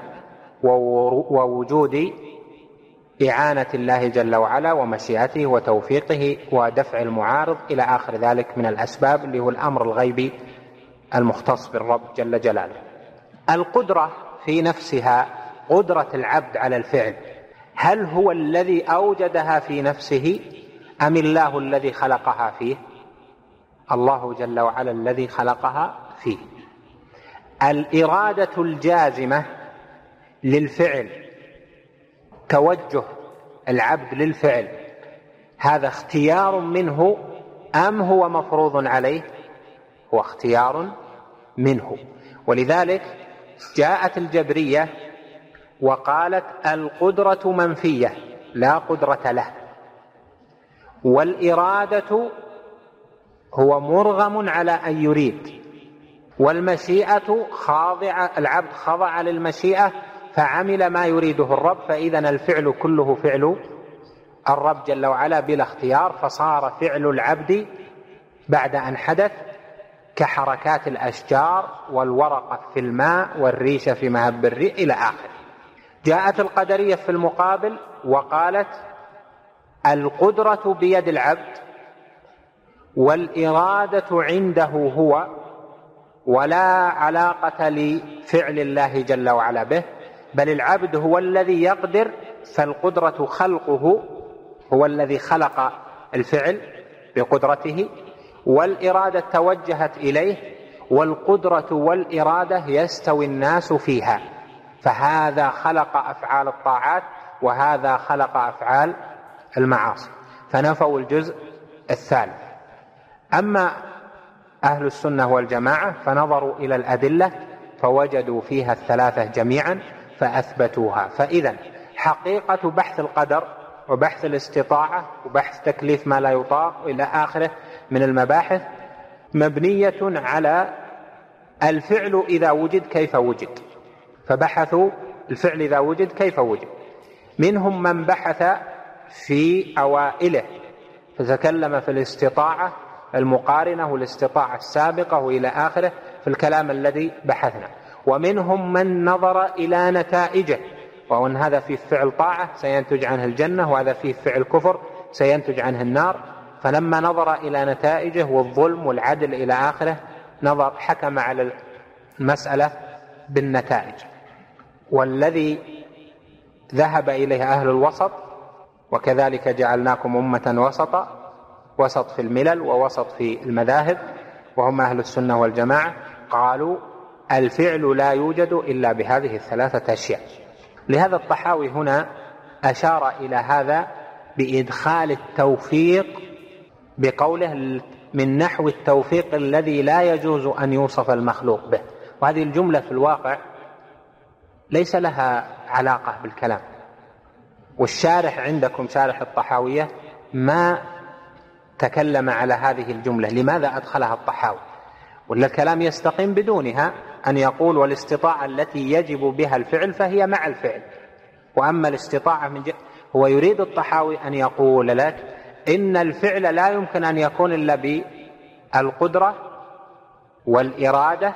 ووجود إعانة الله جل وعلا ومشيئته وتوفيقه ودفع المعارض إلى آخر ذلك من الأسباب اللي هو الأمر الغيبي المختص بالرب جل جلاله. القدرة في نفسها قدرة العبد على الفعل، هل هو الذي أوجدها في نفسه أم الله الذي خلقها فيه؟ الله جل وعلا الذي خلقها فيه. الإرادة الجازمة للفعل، توجه العبد للفعل، هذا اختيار منه أم هو مفروض عليه؟ هو اختيار منه. ولذلك جاءت الجبرية وقالت القدرة منفية لا قدرة له، والإرادة هو مرغم على أن يريد، والمشيئة خاضعة، العبد خضع للمشيئة فعمل ما يريده الرب، فإذا الفعل كله فعل الرب جل وعلا بلا اختيار، فصار فعل العبد بعد أن حدث كحركات الأشجار والورقة في الماء والريشة في مهب الريح إلى آخر. جاءت القدرية في المقابل وقالت القدرة بيد العبد والإرادة عنده هو، ولا علاقة لفعل الله جل وعلا به، بل العبد هو الذي يقدر، فالقدرة خلقه، هو الذي خلق الفعل بقدرته، والإرادة توجهت إليه، والقدرة والإرادة يستوي الناس فيها، فهذا خلق أفعال الطاعات وهذا خلق أفعال المعاصي، فنفوا الجزء الثالث. أما أهل السنة والجماعة فنظروا إلى الأدلة فوجدوا فيها الثلاثة جميعا فأثبتوها. فإذا حقيقة بحث القدر وبحث الاستطاعة وبحث تكليف ما لا يطاق إلى آخره من المباحث مبنية على الفعل إذا وجد كيف وجد، فبحثوا الفعل إذا وجد كيف وجد. منهم من بحث في أوائله فتكلم في الاستطاعة المقارنة والاستطاعة السابقة وإلى آخره في الكلام الذي بحثنا. ومنهم من نظر إلى نتائجه، وأن هذا فيه فعل طاعة سينتج عنه الجنة وهذا فيه فعل كفر سينتج عنه النار، فلما نظر إلى نتائجه والظلم والعدل إلى آخره نظر حكم على المسألة بالنتائج. والذي ذهب إليه أهل الوسط، وكذلك جعلناكم أمة وسطا، وسط في الملل ووسط في المذاهب، وهم أهل السنة والجماعة، قالوا الفعل لا يوجد إلا بهذه الثلاثة أشياء. لهذا الطحاوي هنا أشار إلى هذا بإدخال التوفيق بقوله من نحو التوفيق الذي لا يجوز أن يوصف المخلوق به. وهذه الجملة في الواقع ليس لها علاقة بالكلام، والشارح عندكم شارح الطحاوية ما تكلم على هذه الجملة لماذا أدخلها الطحاوي، ولا الكلام يستقيم بدونها أن يقول والاستطاعة التي يجب بها الفعل فهي مع الفعل. وأما الاستطاعة هو يريد الطحاوي أن يقول لك إن الفعل لا يمكن أن يكون إلا بالقدرة والإرادة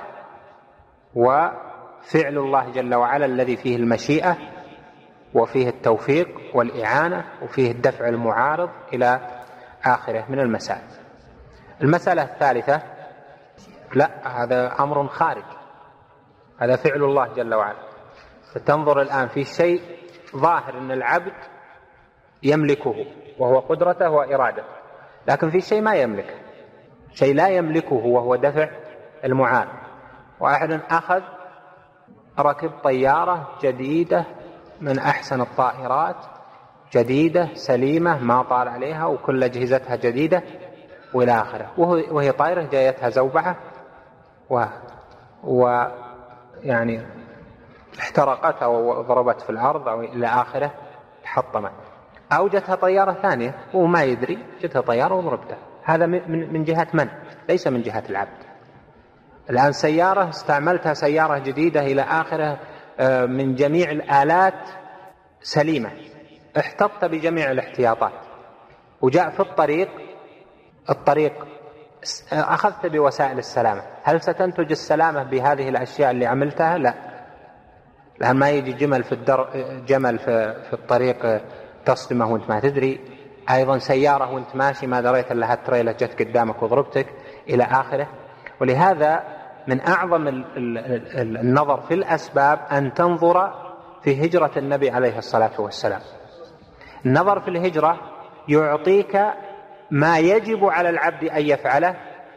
وفعل الله جل وعلا الذي فيه المشيئة وفيه التوفيق والإعانة وفيه الدفع المعارض إلى آخره من المسائل. المسألة الثالثة لا، هذا أمر خارج، هذا فعل الله جل وعلا. فتنظر الآن في شيء ظاهر أن العبد يملكه وهو قدرته وإرادته، لكن في شيء ما يملكه، شيء لا يملكه وهو دفع المعارض. واحد أخذ ركب طيارة جديدة من أحسن الطائرات، جديدة سليمة ما طال عليها وكل أجهزتها جديدة وإلى آخره، وهي طائرة جايتها زوبعة ويعني احترقت أو ضربت في الأرض أو إلى آخره، تحطمت. أو جتها طيارة ثانية وما يدري، جتها طيارة وضربتها. هذا من جهة من؟ ليس من جهة العبد. الآن سيارة استعملتها، سيارة جديدة إلى آخره من جميع الآلات سليمة، احتطت بجميع الاحتياطات، وجاء في الطريق أخذت بوسائل السلامة، هل ستنتج السلامة بهذه الأشياء اللي عملتها؟ لا. لأن ما يجي جمل في الطريق تصدمه وانت ما تدري، أيضا سيارة وانت ماشي ما دريت إلا هالتريلة جت قدامك وضربتك إلى آخره. ولهذا من أعظم النظر في الأسباب أن تنظر في هجرة النبي عليه الصلاة والسلام. النظر في الهجرة يعطيك ما يجب على العبد أن يفعله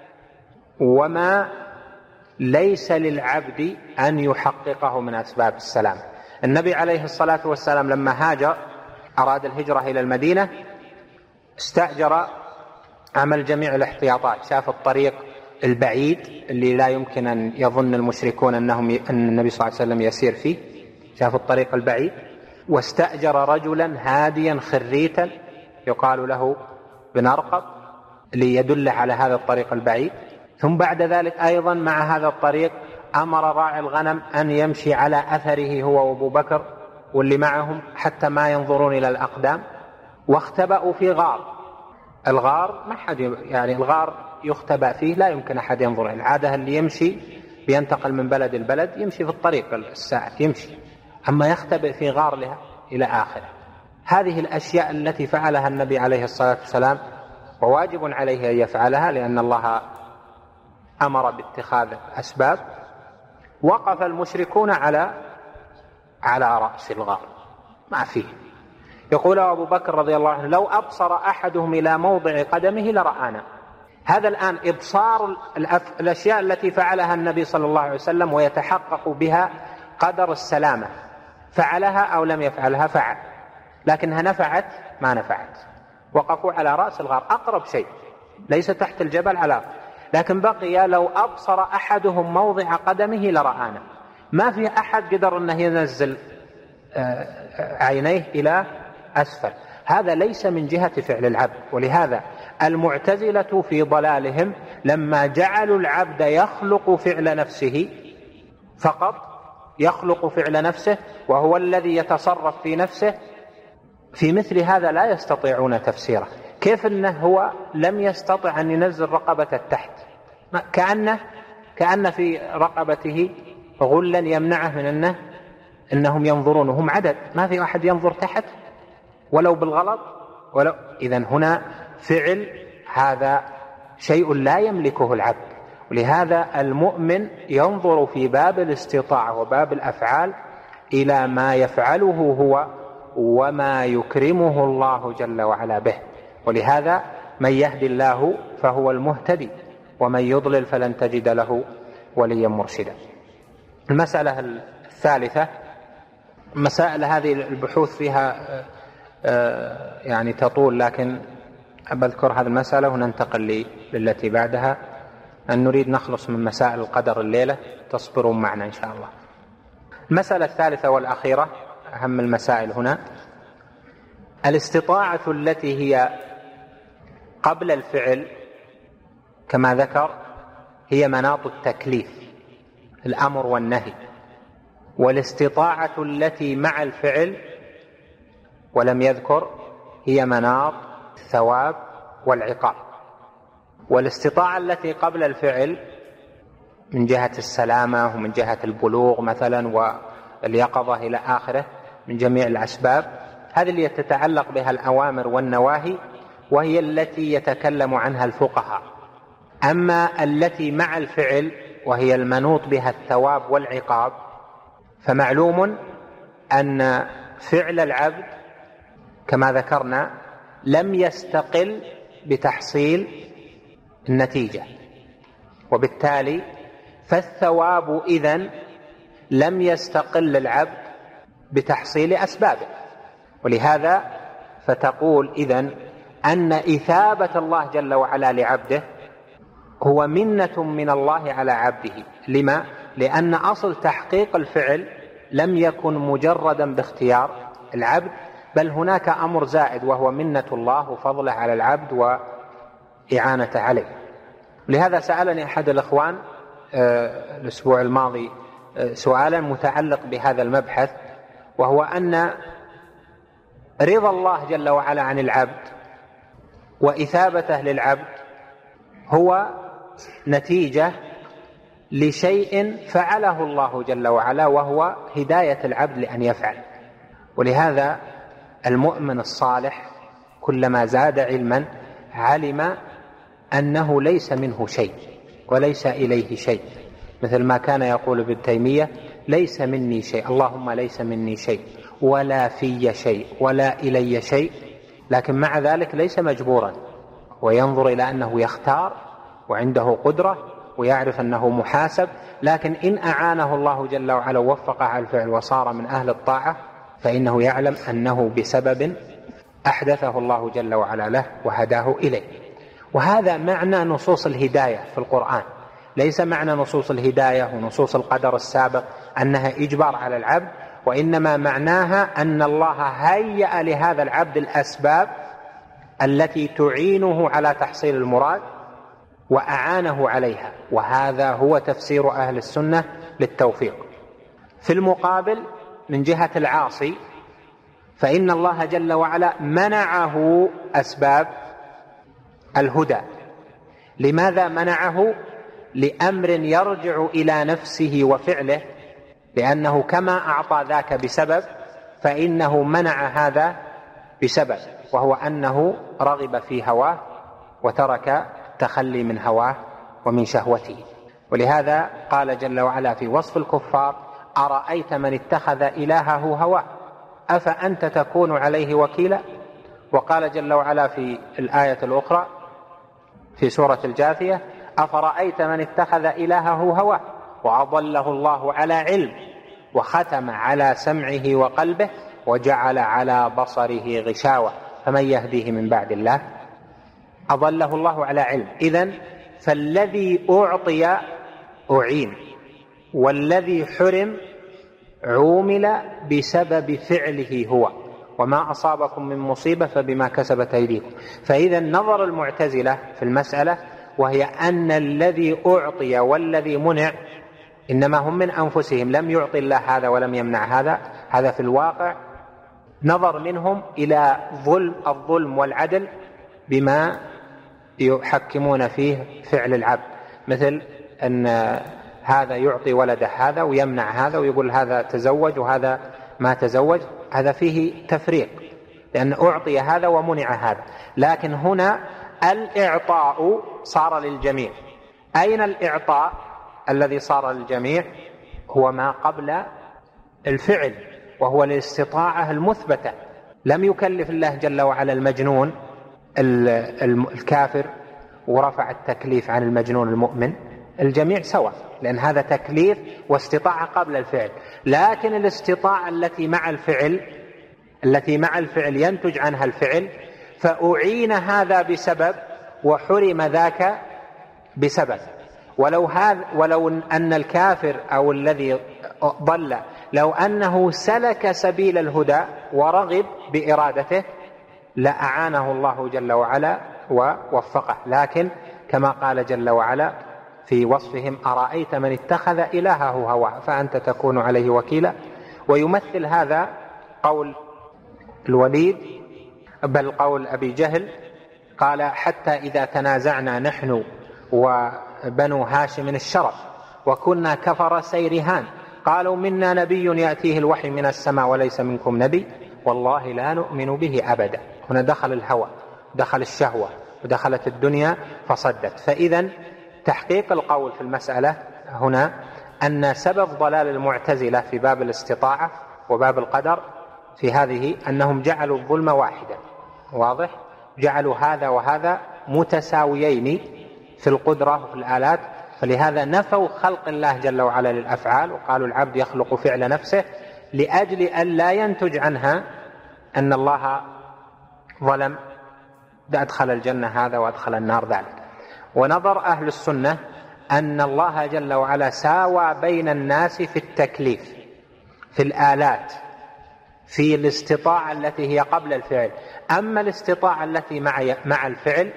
وما ليس للعبد أن يحققه من أسباب السلام. النبي عليه الصلاة والسلام لما هاجر أراد الهجرة إلى المدينة استأجر، عمل جميع الاحتياطات، شاف الطريق البعيد اللي لا يمكن أن يظن المشركون أن النبي صلى الله عليه وسلم يسير فيه، شاف الطريق البعيد، واستأجر رجلا هاديا خريتا يقال له بن أرقط ليدل على هذا الطريق البعيد. ثم بعد ذلك أيضا مع هذا الطريق أمر راعي الغنم أن يمشي على أثره هو وأبو بكر واللي معهم حتى ما ينظرون إلى الأقدام، واختبأوا في غار. الغار ما حد يعني الغار يختبأ فيه، لا يمكن أحد ينظر. العادة اللي يمشي بينتقل من بلد البلد يمشي في الطريق الساعة يمشي، أما يختبئ في غار لها إلى آخره. هذه الأشياء التي فعلها النبي عليه الصلاة والسلام وواجب عليه أن يفعلها لأن الله أمر باتخاذ أسباب. وقف المشركون على رأس الغار ما فيه. يقول أبو بكر رضي الله عنه لو أبصر أحدهم إلى موضع قدمه لرآنا. هذا الآن إبصار الأشياء التي فعلها النبي صلى الله عليه وسلم ويتحقق بها قدر السلامة، فعلها أو لم يفعلها؟ فعل، لكنها نفعت ما نفعت. وقفوا على رأس الغار أقرب شيء، ليس تحت الجبل على، لكن بقي لو أبصر أحدهم موضع قدمه لرآنا. ما في أحد قدر أنه ينزل عينيه إلى أسفل. هذا ليس من جهة فعل العبد. ولهذا المعتزلة في ضلالهم لما جعلوا العبد يخلق فعل نفسه فقط، يخلق فعل نفسه وهو الذي يتصرف في نفسه، في مثل هذا لا يستطيعون تفسيره. كيف أنه هو لم يستطع أن ينزل رقبة التحت، كأن في رقبته غلا يمنعه من أنهم ينظرون وهم عدد، ما في أحد ينظر تحت ولو بالغلط إذن هنا فعل هذا شيء لا يملكه العبد. ولهذا المؤمن ينظر في باب الاستطاعة وباب الأفعال إلى ما يفعله هو وما يكرمه الله جل وعلا به. ولهذا من يهدي الله فهو المهتدي ومن يضلل فلن تجد له وليا مرشدا. المسألة الثالثة مسائل هذه البحوث فيها يعني تطول، لكن بذكر هذه المسألة وننتقل للتي بعدها، أن نريد نخلص من مسائل القدر الليلة، تصبرون معنا إن شاء الله. المسألة الثالثة والأخيرة أهم المسائل هنا، الاستطاعة التي هي قبل الفعل كما ذكر هي مناط التكليف، الأمر والنهي، والاستطاعة التي مع الفعل ولم يذكر هي مناط الثواب والعقاب. والاستطاعة التي قبل الفعل من جهة السلامة ومن جهة البلوغ مثلا واليقظة إلى آخره من جميع الأسباب، هذه اللي تتعلق بها الأوامر والنواهي، وهي التي يتكلم عنها الفقهاء. أما التي مع الفعل وهي المنوط بها الثواب والعقاب، فمعلوم أن فعل العبد كما ذكرنا لم يستقل بتحصيل النتيجة، وبالتالي فالثواب إذن لم يستقل العبد بتحصيل أسبابه. ولهذا فتقول إذن أن إثابة الله جل وعلا لعبده هو منة من الله على عبده. لما؟ لأن أصل تحقيق الفعل لم يكن مجردا باختيار العبد، بل هناك أمر زائد وهو منة الله وفضله على العبد وإعانة عليه. لهذا سألني أحد الإخوان الأسبوع الماضي سؤالا متعلق بهذا المبحث، وهو أن رضا الله جل وعلا عن العبد وإثابته للعبد هو نتيجة لشيء فعله الله جل وعلا، وهو هداية العبد لأن يفعل. ولهذا المؤمن الصالح كلما زاد علما علم أنه ليس منه شيء وليس إليه شيء، مثل ما كان يقول ابن تيمية: ليس مني شيء، اللهم ليس مني شيء ولا في شيء ولا إلي شيء. لكن مع ذلك ليس مجبورا، وينظر إلى أنه يختار وعنده قدرة ويعرف أنه محاسب. لكن إن أعانه الله جل وعلا ووفقه على الفعل وصار من أهل الطاعة، فإنه يعلم أنه بسبب أحدثه الله جل وعلا له وهداه إليه. وهذا معنى نصوص الهداية في القرآن، ليس معنى نصوص الهداية ونصوص القدر السابق أنها إجبار على العبد، وإنما معناها أن الله هيأ لهذا العبد الأسباب التي تعينه على تحصيل المراد وأعانه عليها. وهذا هو تفسير أهل السنة للتوفيق. في المقابل من جهة العاصي، فإن الله جل وعلا منعه أسباب الهدى. لماذا منعه؟ لأمر يرجع إلى نفسه وفعله، لأنه كما أعطى ذاك بسبب فإنه منع هذا بسبب، وهو أنه رغب في هواه وترك التخلي من هواه ومن شهوته. ولهذا قال جل وعلا في وصف الكفار: أرأيت من اتخذ إلهه هواه أفأنت تكون عليه وكيلا. وقال جل وعلا في الآية الأخرى في سورة الجاثية: أفرأيت من اتخذ إلهه هواه وأضله الله على علم وختم على سمعه وقلبه وجعل على بصره غشاوة فمن يهديه من بعد الله. أضله الله على علم. إذن فالذي أعطي أعين، والذي حرم عومل بسبب فعله هو، وما أصابكم من مصيبة فبما كسبت أيديكم. فإذا نظر المعتزلة في المسألة وهي أن الذي أعطي والذي منع إنما هم من أنفسهم، لم يعطي الله هذا ولم يمنع هذا. هذا في الواقع نظر منهم إلى الظلم والعدل بما يحكمون فيه فعل العبد، مثل أن هذا يعطي ولده هذا ويمنع هذا ويقول هذا تزوج وهذا ما تزوج. هذا فيه تفريق، لأن أعطي هذا ومنع هذا. لكن هنا الإعطاء صار للجميع. أين الإعطاء الذي صار للجميع؟ هو ما قبل الفعل، وهو الاستطاعة المثبتة. لم يكلف الله جل وعلا المجنون الكافر ورفع التكليف عن المجنون المؤمن، الجميع سواء، لأن هذا تكليف واستطاعة قبل الفعل. لكن الاستطاعة التي مع الفعل ينتج عنها الفعل، فأعين هذا بسبب وحرم ذاك بسبب. ولو أن الكافر أو الذي ضل لو أنه سلك سبيل الهدى ورغب بإرادته لأعانه الله جل وعلا ووفقه. لكن كما قال جل وعلا في وصفهم: أرأيت من اتخذ إلهه هواه فأنت تكون عليه وكيلا. ويمثل هذا قول الوليد، بل قول أبي جهل، قال: حتى إذا تنازعنا نحن وبنو هاشم الشرف وكنا كفر سيرهان قالوا منا نبي يأتيه الوحي من السماء وليس منكم نبي والله لا نؤمن به أبدا. هنا دخل الهوى، دخل الشهوة، ودخلت الدنيا فصدت. فإذا تحقيق القول في المسألة هنا أن سبب ضلال المعتزلة في باب الاستطاعة وباب القدر في هذه أنهم جعلوا الظلم واحدا، واضح؟ جعلوا هذا وهذا متساويين في القدرة وفي الآلات، فلهذا نفوا خلق الله جل وعلا للأفعال وقالوا العبد يخلق فعل نفسه، لأجل أن لا ينتج عنها أن الله ظلم، أدخل الجنة هذا وأدخل النار ذلك. ونظر أهل السنة أن الله جل وعلا ساوى بين الناس في التكليف، في الآلات، في الاستطاعة التي هي قبل الفعل. أما الاستطاعة التي مع الفعل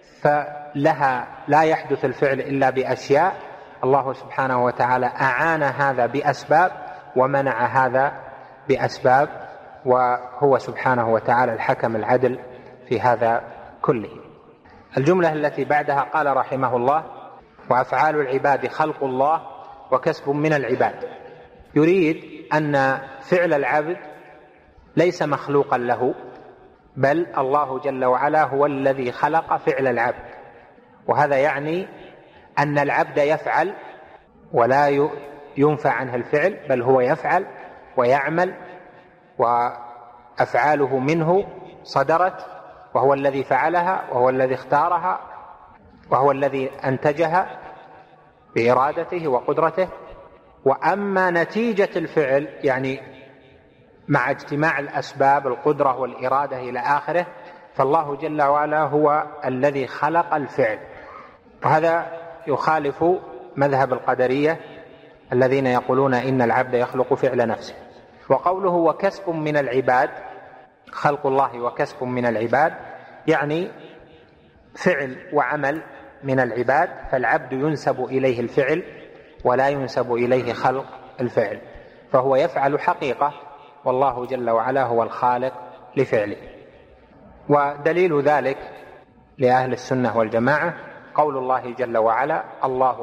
فلها لا يحدث الفعل إلا بأشياء، الله سبحانه وتعالى أعان هذا بأسباب ومنع هذا بأسباب، وهو سبحانه وتعالى الحكم العدل في هذا كله. الجملة التي بعدها قال رحمه الله: وأفعال العباد خلق الله وكسب من العباد. يريد أن فعل العبد ليس مخلوقا له، بل الله جل وعلا هو الذي خلق فعل العبد. وهذا يعني أن العبد يفعل ولا ينفع عنه الفعل، بل هو يفعل ويعمل، وأفعاله منه صدرت، وهو الذي فعلها وهو الذي اختارها وهو الذي أنتجها بإرادته وقدرته. وأما نتيجة الفعل يعني مع اجتماع الأسباب القدرة والإرادة إلى آخره، فالله جل وعلا هو الذي خلق الفعل. وهذا يخالف مذهب القدرية الذين يقولون إن العبد يخلق فعل نفسه. وقوله وكسب من العباد، خلق الله وكسب من العباد، يعني فعل وعمل من العباد، فالعبد ينسب إليه الفعل ولا ينسب إليه خلق الفعل، فهو يفعل حقيقة، والله جل وعلا هو الخالق لفعله. ودليل ذلك لأهل السنة والجماعة قول الله جل وعلا: الله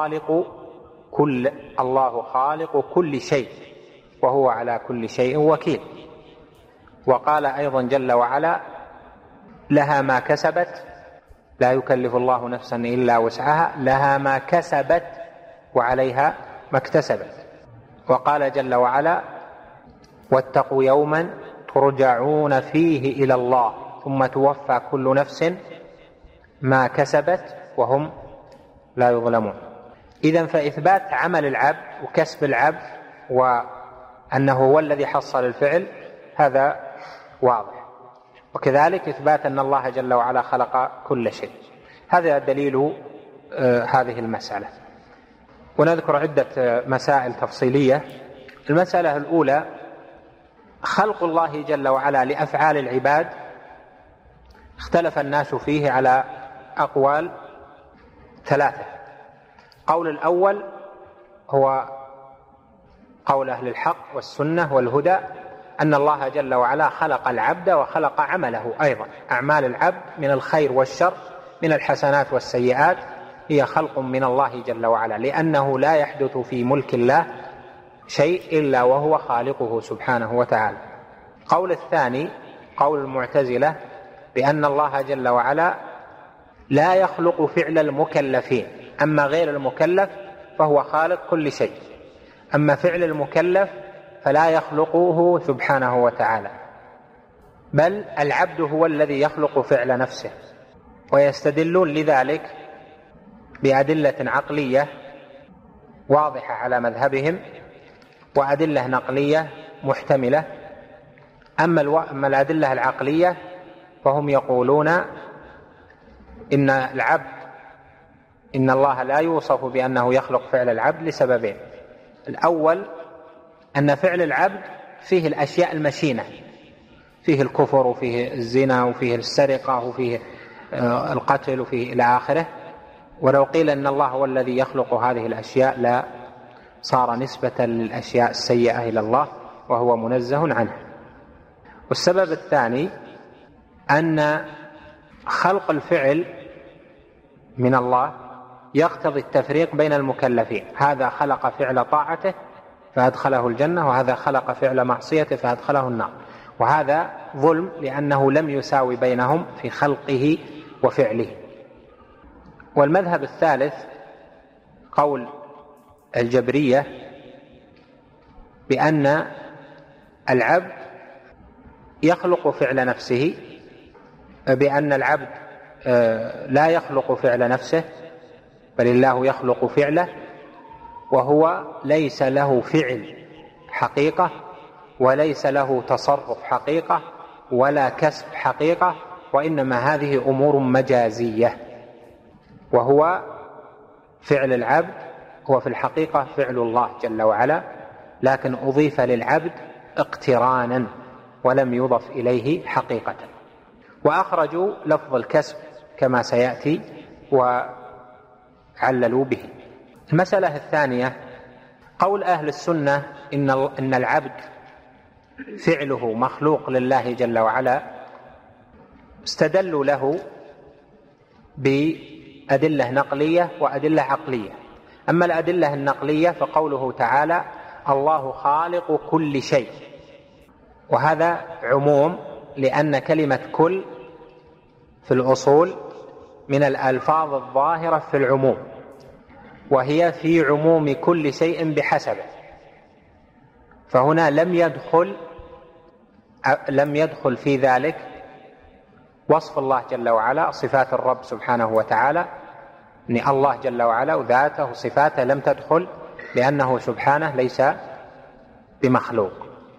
خالق كل شيء وهو على كل شيء وكيل. وقال أيضا جل وعلا: لها ما كسبت، لا يكلف الله نفسا إلا وسعها، لها ما كسبت وعليها ما اكتسبت. وقال جل وعلا: واتقوا يوما ترجعون فيه إلى الله ثم توفى كل نفس ما كسبت وهم لا يظلمون. إذن فإثبات عمل العبد وكسب العبد وأنه هو الذي حصل الفعل هذا واضح، وكذلك إثبات أن الله جل وعلا خلق كل شيء، هذا دليل هذه المسألة. ونذكر عدة مسائل تفصيلية. المسألة الأولى: خلق الله جل وعلا لأفعال العباد اختلف الناس فيه على أقوال ثلاثة. قول الأول هو قول أهل الحق والسنة والهدى، أن الله جل وعلا خلق العبد وخلق عمله أيضا، أعمال العبد من الخير والشر، من الحسنات والسيئات، هي خلق من الله جل وعلا، لأنه لا يحدث في ملك الله شيء إلا وهو خالقه سبحانه وتعالى. قول الثاني قول المعتزلة بأن الله جل وعلا لا يخلق فعل المكلفين، أما غير المكلف فهو خالق كل شيء، أما فعل المكلف فلا يخلقه سبحانه وتعالى، بل العبد هو الذي يخلق فعل نفسه. ويستدلون لذلك بأدلة عقلية واضحة على مذهبهم وأدلة نقلية محتملة. أما الأدلة العقلية فهم يقولون إن الله لا يوصف بأنه يخلق فعل العبد لسببين: الأول أن فعل العبد فيه الأشياء المشينة، فيه الكفر وفيه الزنا وفيه السرقة وفيه القتل وفيه إلى آخره، ولو قيل أن الله هو الذي يخلق هذه الأشياء لا صار نسبة للأشياء السيئة إلى الله وهو منزه عنها. والسبب الثاني أن خلق الفعل من الله يقتضي التفريق بين المكلفين، هذا خلق فعل طاعته فأدخله الجنة، وهذا خلق فعل معصيته فأدخله النار، وهذا ظلم لأنه لم يساوي بينهم في خلقه وفعله. والمذهب الثالث قول الجبرية بأن العبد يخلق فعل نفسه، بأن العبد لا يخلق فعل نفسه بل الله يخلق فعله، وهو ليس له فعل حقيقة وليس له تصرف حقيقة ولا كسب حقيقة، وإنما هذه أمور مجازية. وهو فعل العبد هو في الحقيقة فعل الله جل وعلا، لكن أضيف للعبد اقترانا ولم يضف إليه حقيقة. وأخرجوا لفظ الكسب كما سيأتي وعللوا به. المسألة الثانية قول أهل السنة إن العبد فعله مخلوق لله جل وعلا، استدلوا له بأدلة نقلية وأدلة عقلية. أما الأدلة النقلية فقوله تعالى: الله خالق كل شيء، وهذا عموم، لأن كلمة كل في الأصول من الألفاظ الظاهرة في العموم، وهي في عموم كل شيء بحسبه، فهنا لم يدخل في ذلك وصف الله جل وعلا، صفات الرب سبحانه وتعالى، أن الله جل وعلا وذاته وصفاته لم تدخل، لأنه سبحانه ليس بمخلوق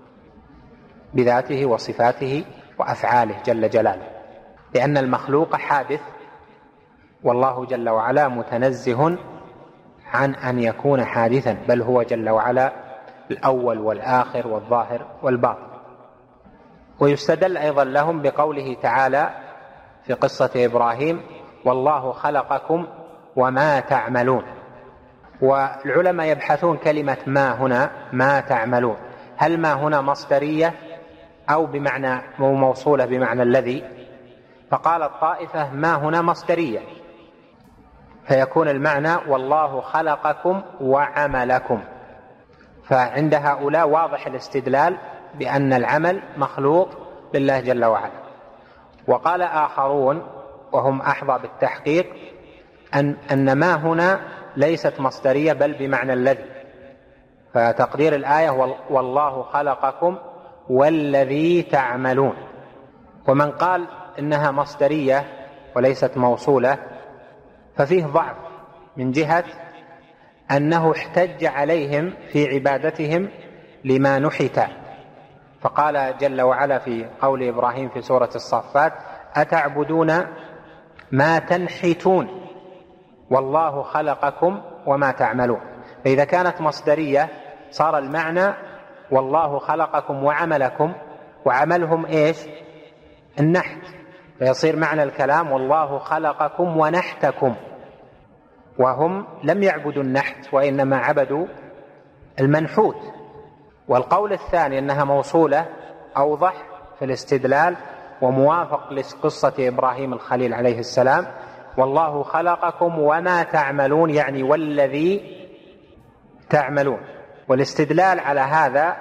بذاته وصفاته وأفعاله جل جلاله، لأن المخلوق حادث والله جل وعلا متنزه عن أن يكون حادثا، بل هو جل وعلا الأول والآخر والظاهر والباطن. ويستدل أيضا لهم بقوله تعالى في قصة إبراهيم: والله خلقكم وما تعملون. والعلماء يبحثون كلمة ما هنا، ما تعملون، هل ما هنا مصدرية أو بمعنى موصولة بمعنى الذي؟ فقال الطائفة ما هنا مصدرية، فيكون المعنى والله خلقكم وعملكم، فعند هؤلاء واضح الاستدلال بأن العمل مخلوق لله جل وعلا. وقال آخرون وهم أحظى بالتحقيق أن ما هنا ليست مصدرية بل بمعنى الذي، فتقدير الآية والله خلقكم والذي تعملون. ومن قال إنها مصدرية وليست موصولة ففيه ضعف من جهة أنه احتج عليهم في عبادتهم لما نحت، فقال جل وعلا في قول إبراهيم في سورة الصافات: أتعبدون ما تنحتون والله خلقكم وما تعملون. فإذا كانت مصدرية صار المعنى والله خلقكم وعملكم، وعملهم إيش؟ النحت، فيصير معنى الكلام والله خلقكم ونحتكم، وهم لم يعبدوا النحت وإنما عبدوا المنحوت. والقول الثاني أنها موصولة أوضح في الاستدلال وموافق لقصة إبراهيم الخليل عليه السلام: والله خلقكم وما تعملون، يعني والذي تعملون. والاستدلال على هذا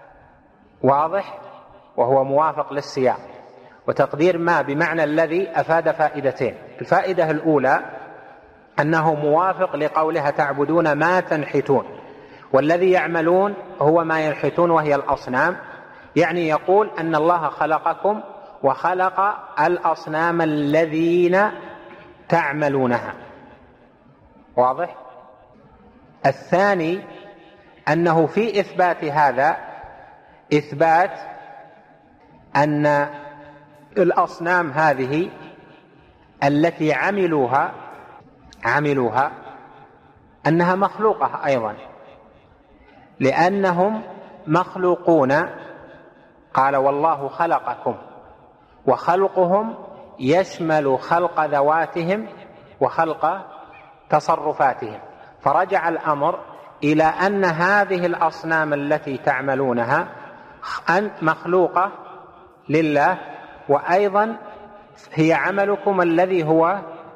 واضح وهو موافق للسياق. وتقدير ما بمعنى الذي أفاد فائدتين: الفائدة الأولى أنه موافق لقولها تعبدون ما تنحتون، والذي يعملون هو ما ينحتون وهي الأصنام، يعني يقول أن الله خلقكم وخلق الأصنام الذين تعملونها، واضح؟ الثاني أنه في إثبات هذا إثبات أن الأصنام هذه التي عملوها أنها مخلوقة أيضا، لأنهم مخلوقون. قال والله خلقكم، وخلقهم يشمل خلق ذواتهم وخلق تصرفاتهم، فرجع الأمر إلى أن هذه الأصنام التي تعملونها مخلوقة لله، وأيضا هي عملكم الذي هو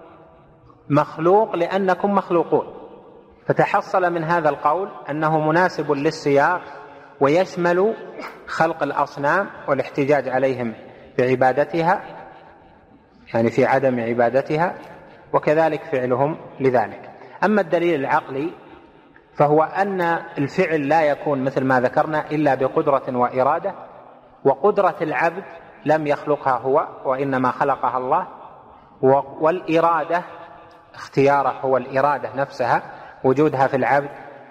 مخلوق لأنكم مخلوقون. فتحصل من هذا القول أنه مناسب للسياق ويشمل خلق الأصنام والاحتجاج عليهم بعبادتها، يعني في عدم عبادتها، وكذلك فعلهم لذلك. أما الدليل العقلي فهو أن الفعل لا يكون مثل ما ذكرنا إلا بقدرة وإرادة، وقدرة العبد لم يخلقها هو وإنما خلقها الله، والإرادة اختياره هو الإرادة نفسها وجودها في العبد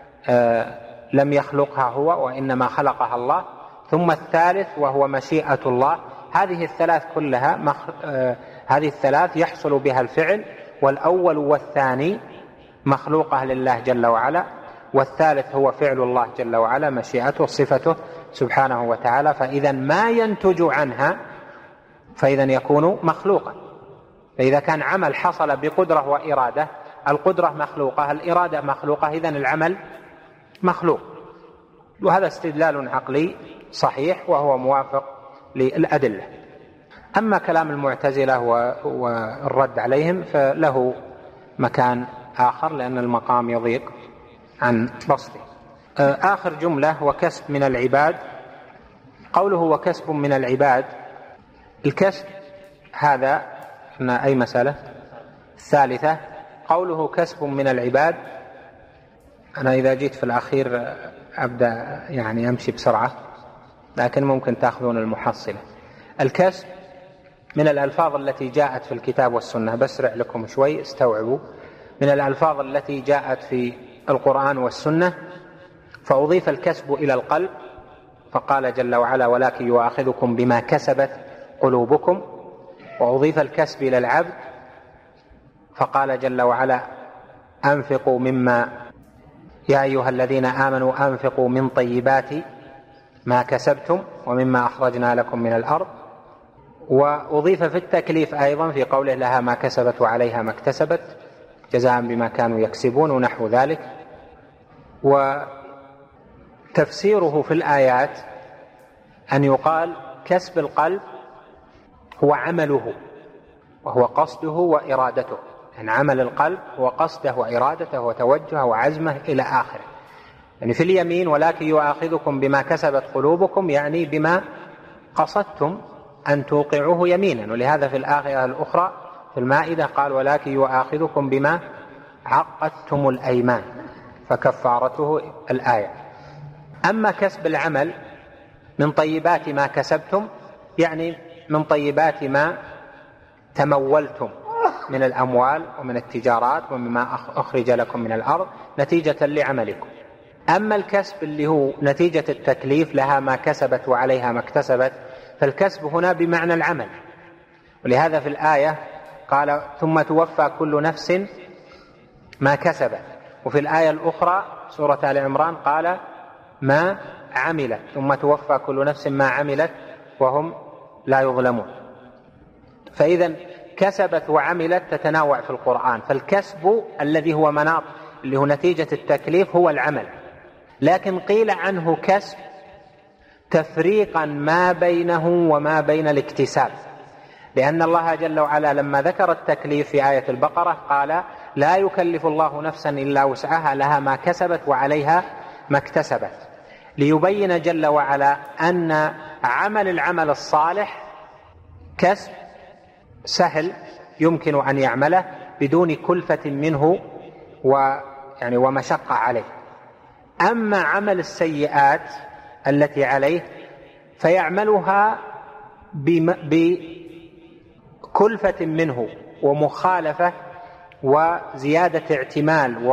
لم يخلقها هو وإنما خلقها الله. ثم الثالث وهو مشيئة الله. هذه الثلاث كلها هذه الثلاث يحصل بها الفعل، والأول والثاني مخلوقة لله جل وعلا، والثالث هو فعل الله جل وعلا مشيئته صفته سبحانه وتعالى. فإذا ما ينتج عنها فإذا يكون مخلوقا. فإذا كان عمل حصل بقدرة وإرادة، القدرة مخلوقة، الإرادة مخلوقة، إذن العمل مخلوق. وهذا استدلال عقلي صحيح وهو موافق للأدلة. أما كلام المعتزلة والرد عليهم فله مكان آخر لأن المقام يضيق عن بسطه. آخر جملة وكسب من العباد. قوله وكسب من العباد، الكسب هذا أي مسألة الثالثة. قوله كسب من العباد، أنا إذا جيت في الأخير أبدأ يعني أمشي بسرعة، لكن ممكن تأخذون المحصلة. الكسب من الألفاظ التي جاءت في الكتاب والسنة، بسرع لكم شوي استوعبوا، من الألفاظ التي جاءت في القرآن والسنة. فأضيف الكسب إلى القلب فقال جل وعلا ولكن يؤاخذكم بما كسبت قلوبكم. وأضيف الكسب إلى العبد فقال جل وعلا أنفقوا مما يا أيها الذين آمنوا أنفقوا من طيبات ما كسبتم ومما أخرجنا لكم من الأرض. وأضيف في التكليف أيضا في قوله لها ما كسبت وعليها ما اكتسبت جزاء بما كانوا يكسبون ونحو ذلك. وتفسيره في الآيات أن يقال كسب القلب هو عمله وهو قصده وإرادته، يعني عمل القلب هو قصده وإرادته وتوجهه وعزمه إلى آخره. يعني في اليمين ولكن يؤاخذكم بما كسبت قلوبكم، يعني بما قصدتم أن توقعوه يمينا. ولهذا في الآية الأخرى في المائدة قال ولكن يؤاخذكم بما عقدتم الأيمان فكفارته الآية. أما كسب العمل من طيبات ما كسبتم، يعني من طيبات ما تمولتم من الأموال ومن التجارات ومما أخرج لكم من الأرض نتيجة لعملكم. أما الكسب اللي هو نتيجة التكليف لها ما كسبت وعليها ما اكتسبت، فالكسب هنا بمعنى العمل. ولهذا في الآية قال ثم توفى كل نفس ما كسبت، وفي الآية الأخرى سورة آل عمران قال ما عملت ثم توفى كل نفس ما عملت وهم لا يظلمون. فإذا كسبت وعملت تتناوع في القرآن. فالكسب الذي هو مناط اللي هو نتيجة التكليف هو العمل، لكن قيل عنه كسب تفريقا ما بينه وما بين الاكتساب، لأن الله جل وعلا لما ذكر التكليف في آية البقرة قال لا يكلف الله نفسا إلا وسعها لها ما كسبت وعليها ما اكتسبت، ليبين جل وعلا أن العمل الصالح كسب سهل يمكن أن يعمله بدون كلفة منه ومشقة عليه. أما عمل السيئات التي عليه فيعملها بكلفة منه ومخالفة وزيادة اعتمال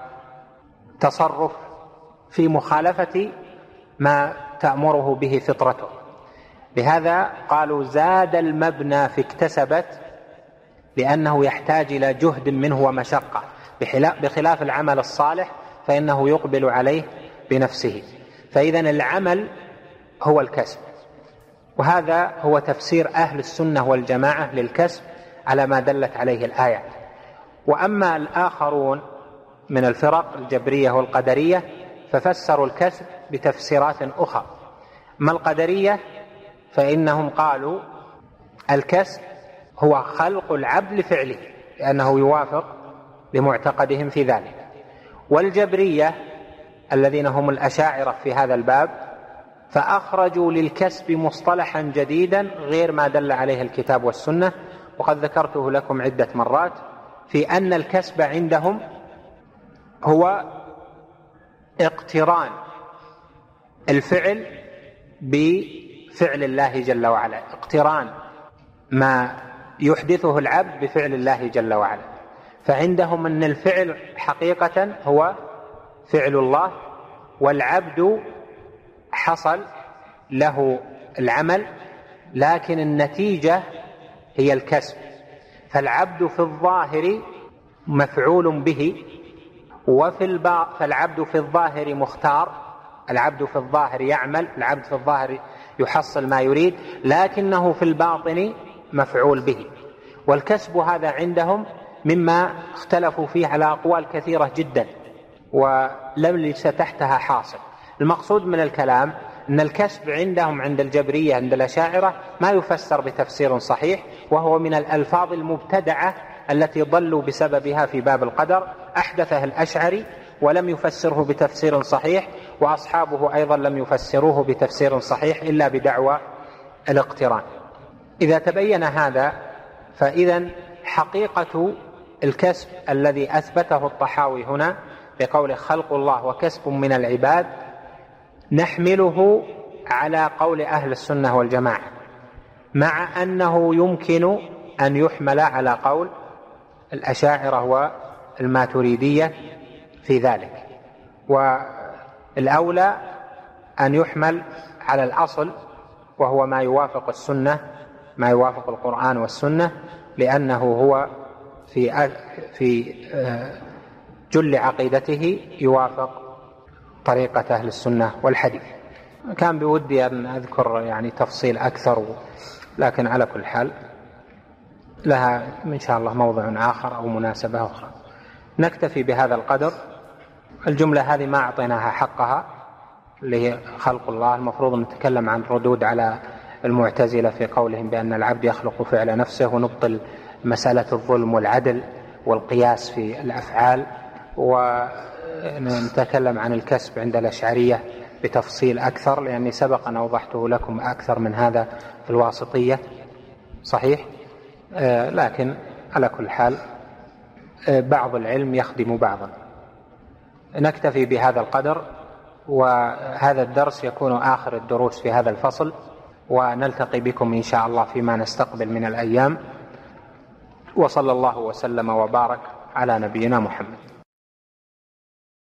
وتصرف في مخالفة ما تأمره به فطرته. لهذا قالوا زاد المبنى في اكتسبت، لأنه يحتاج إلى جهد منه ومشقة، بخلاف العمل الصالح فإنه يقبل عليه بنفسه. فإذا العمل هو الكسب، وهذا هو تفسير أهل السنة والجماعة للكسب على ما دلت عليه الآيات. وأما الآخرون من الفرق الجبرية والقدرية ففسروا الكسب بتفسيرات أخرى. ما القدرية فإنهم قالوا الكسب هو خلق العبد لفعله، لأنه يوافق لمعتقدهم في ذلك. والجبرية الذين هم الأشاعرة في هذا الباب فأخرجوا للكسب مصطلحا جديدا غير ما دل عليه الكتاب والسنة، وقد ذكرته لكم عدة مرات، في أن الكسب عندهم هو اقتران الفعل بفعل الله جل وعلا، اقتران ما يحدثه العبد بفعل الله جل وعلا. فعندهم أن الفعل حقيقة هو فعل الله، والعبد حصل له العمل لكن النتيجة هي الكسب. فالعبد في الظاهر مفعول به، فالعبد في الظاهر مختار، العبد في الظاهر يعمل، العبد في الظاهر يحصل ما يريد، لكنه في الباطن مفعول به. والكسب هذا عندهم مما اختلفوا فيه على أقوال كثيرة جدا ولم ليس تحتها حاصل. المقصود من الكلام أن الكسب عندهم عند الجبرية عند الأشاعرة ما يفسر بتفسير صحيح، وهو من الألفاظ المبتدعة التي ضلوا بسببها في باب القدر، أحدثها الأشعري ولم يفسره بتفسير صحيح، وأصحابه أيضا لم يفسروه بتفسير صحيح إلا بدعوى الاقتران. إذا تبين هذا فإذا حقيقة الكسب الذي أثبته الطحاوي هنا بقول خلق الله وكسب من العباد نحمله على قول أهل السنة والجماعة، مع أنه يمكن أن يحمل على قول الأشاعرة والماتريدية في ذلك، والأولى أن يحمل على الأصل وهو ما يوافق السنة، ما يوافق القرآن والسنة، لأنه هو في جل عقيدته يوافق طريقة أهل السنة والحديث. كان بودي أن أذكر يعني تفصيل أكثر، لكن على كل حال لها إن شاء الله موضع آخر أو مناسبة أخرى. نكتفي بهذا القدر. الجملة هذه ما أعطيناها حقها اللي هي خلق الله. المفروض نتكلم عن ردود على المعتزلة في قولهم بأن العبد يخلق فعل نفسه، ونبطل مسألة الظلم والعدل والقياس في الأفعال، ونتكلم عن الكسب عند الأشعرية بتفصيل أكثر، لأني سبق أن أوضحته لكم أكثر من هذا في الواسطية صحيح. لكن على كل حال بعض العلم يخدم بعضا. نكتفي بهذا القدر، وهذا الدرس يكون آخر الدروس في هذا الفصل، ونلتقي بكم إن شاء الله فيما نستقبل من الأيام. وصلى الله وسلم وبارك على نبينا محمد.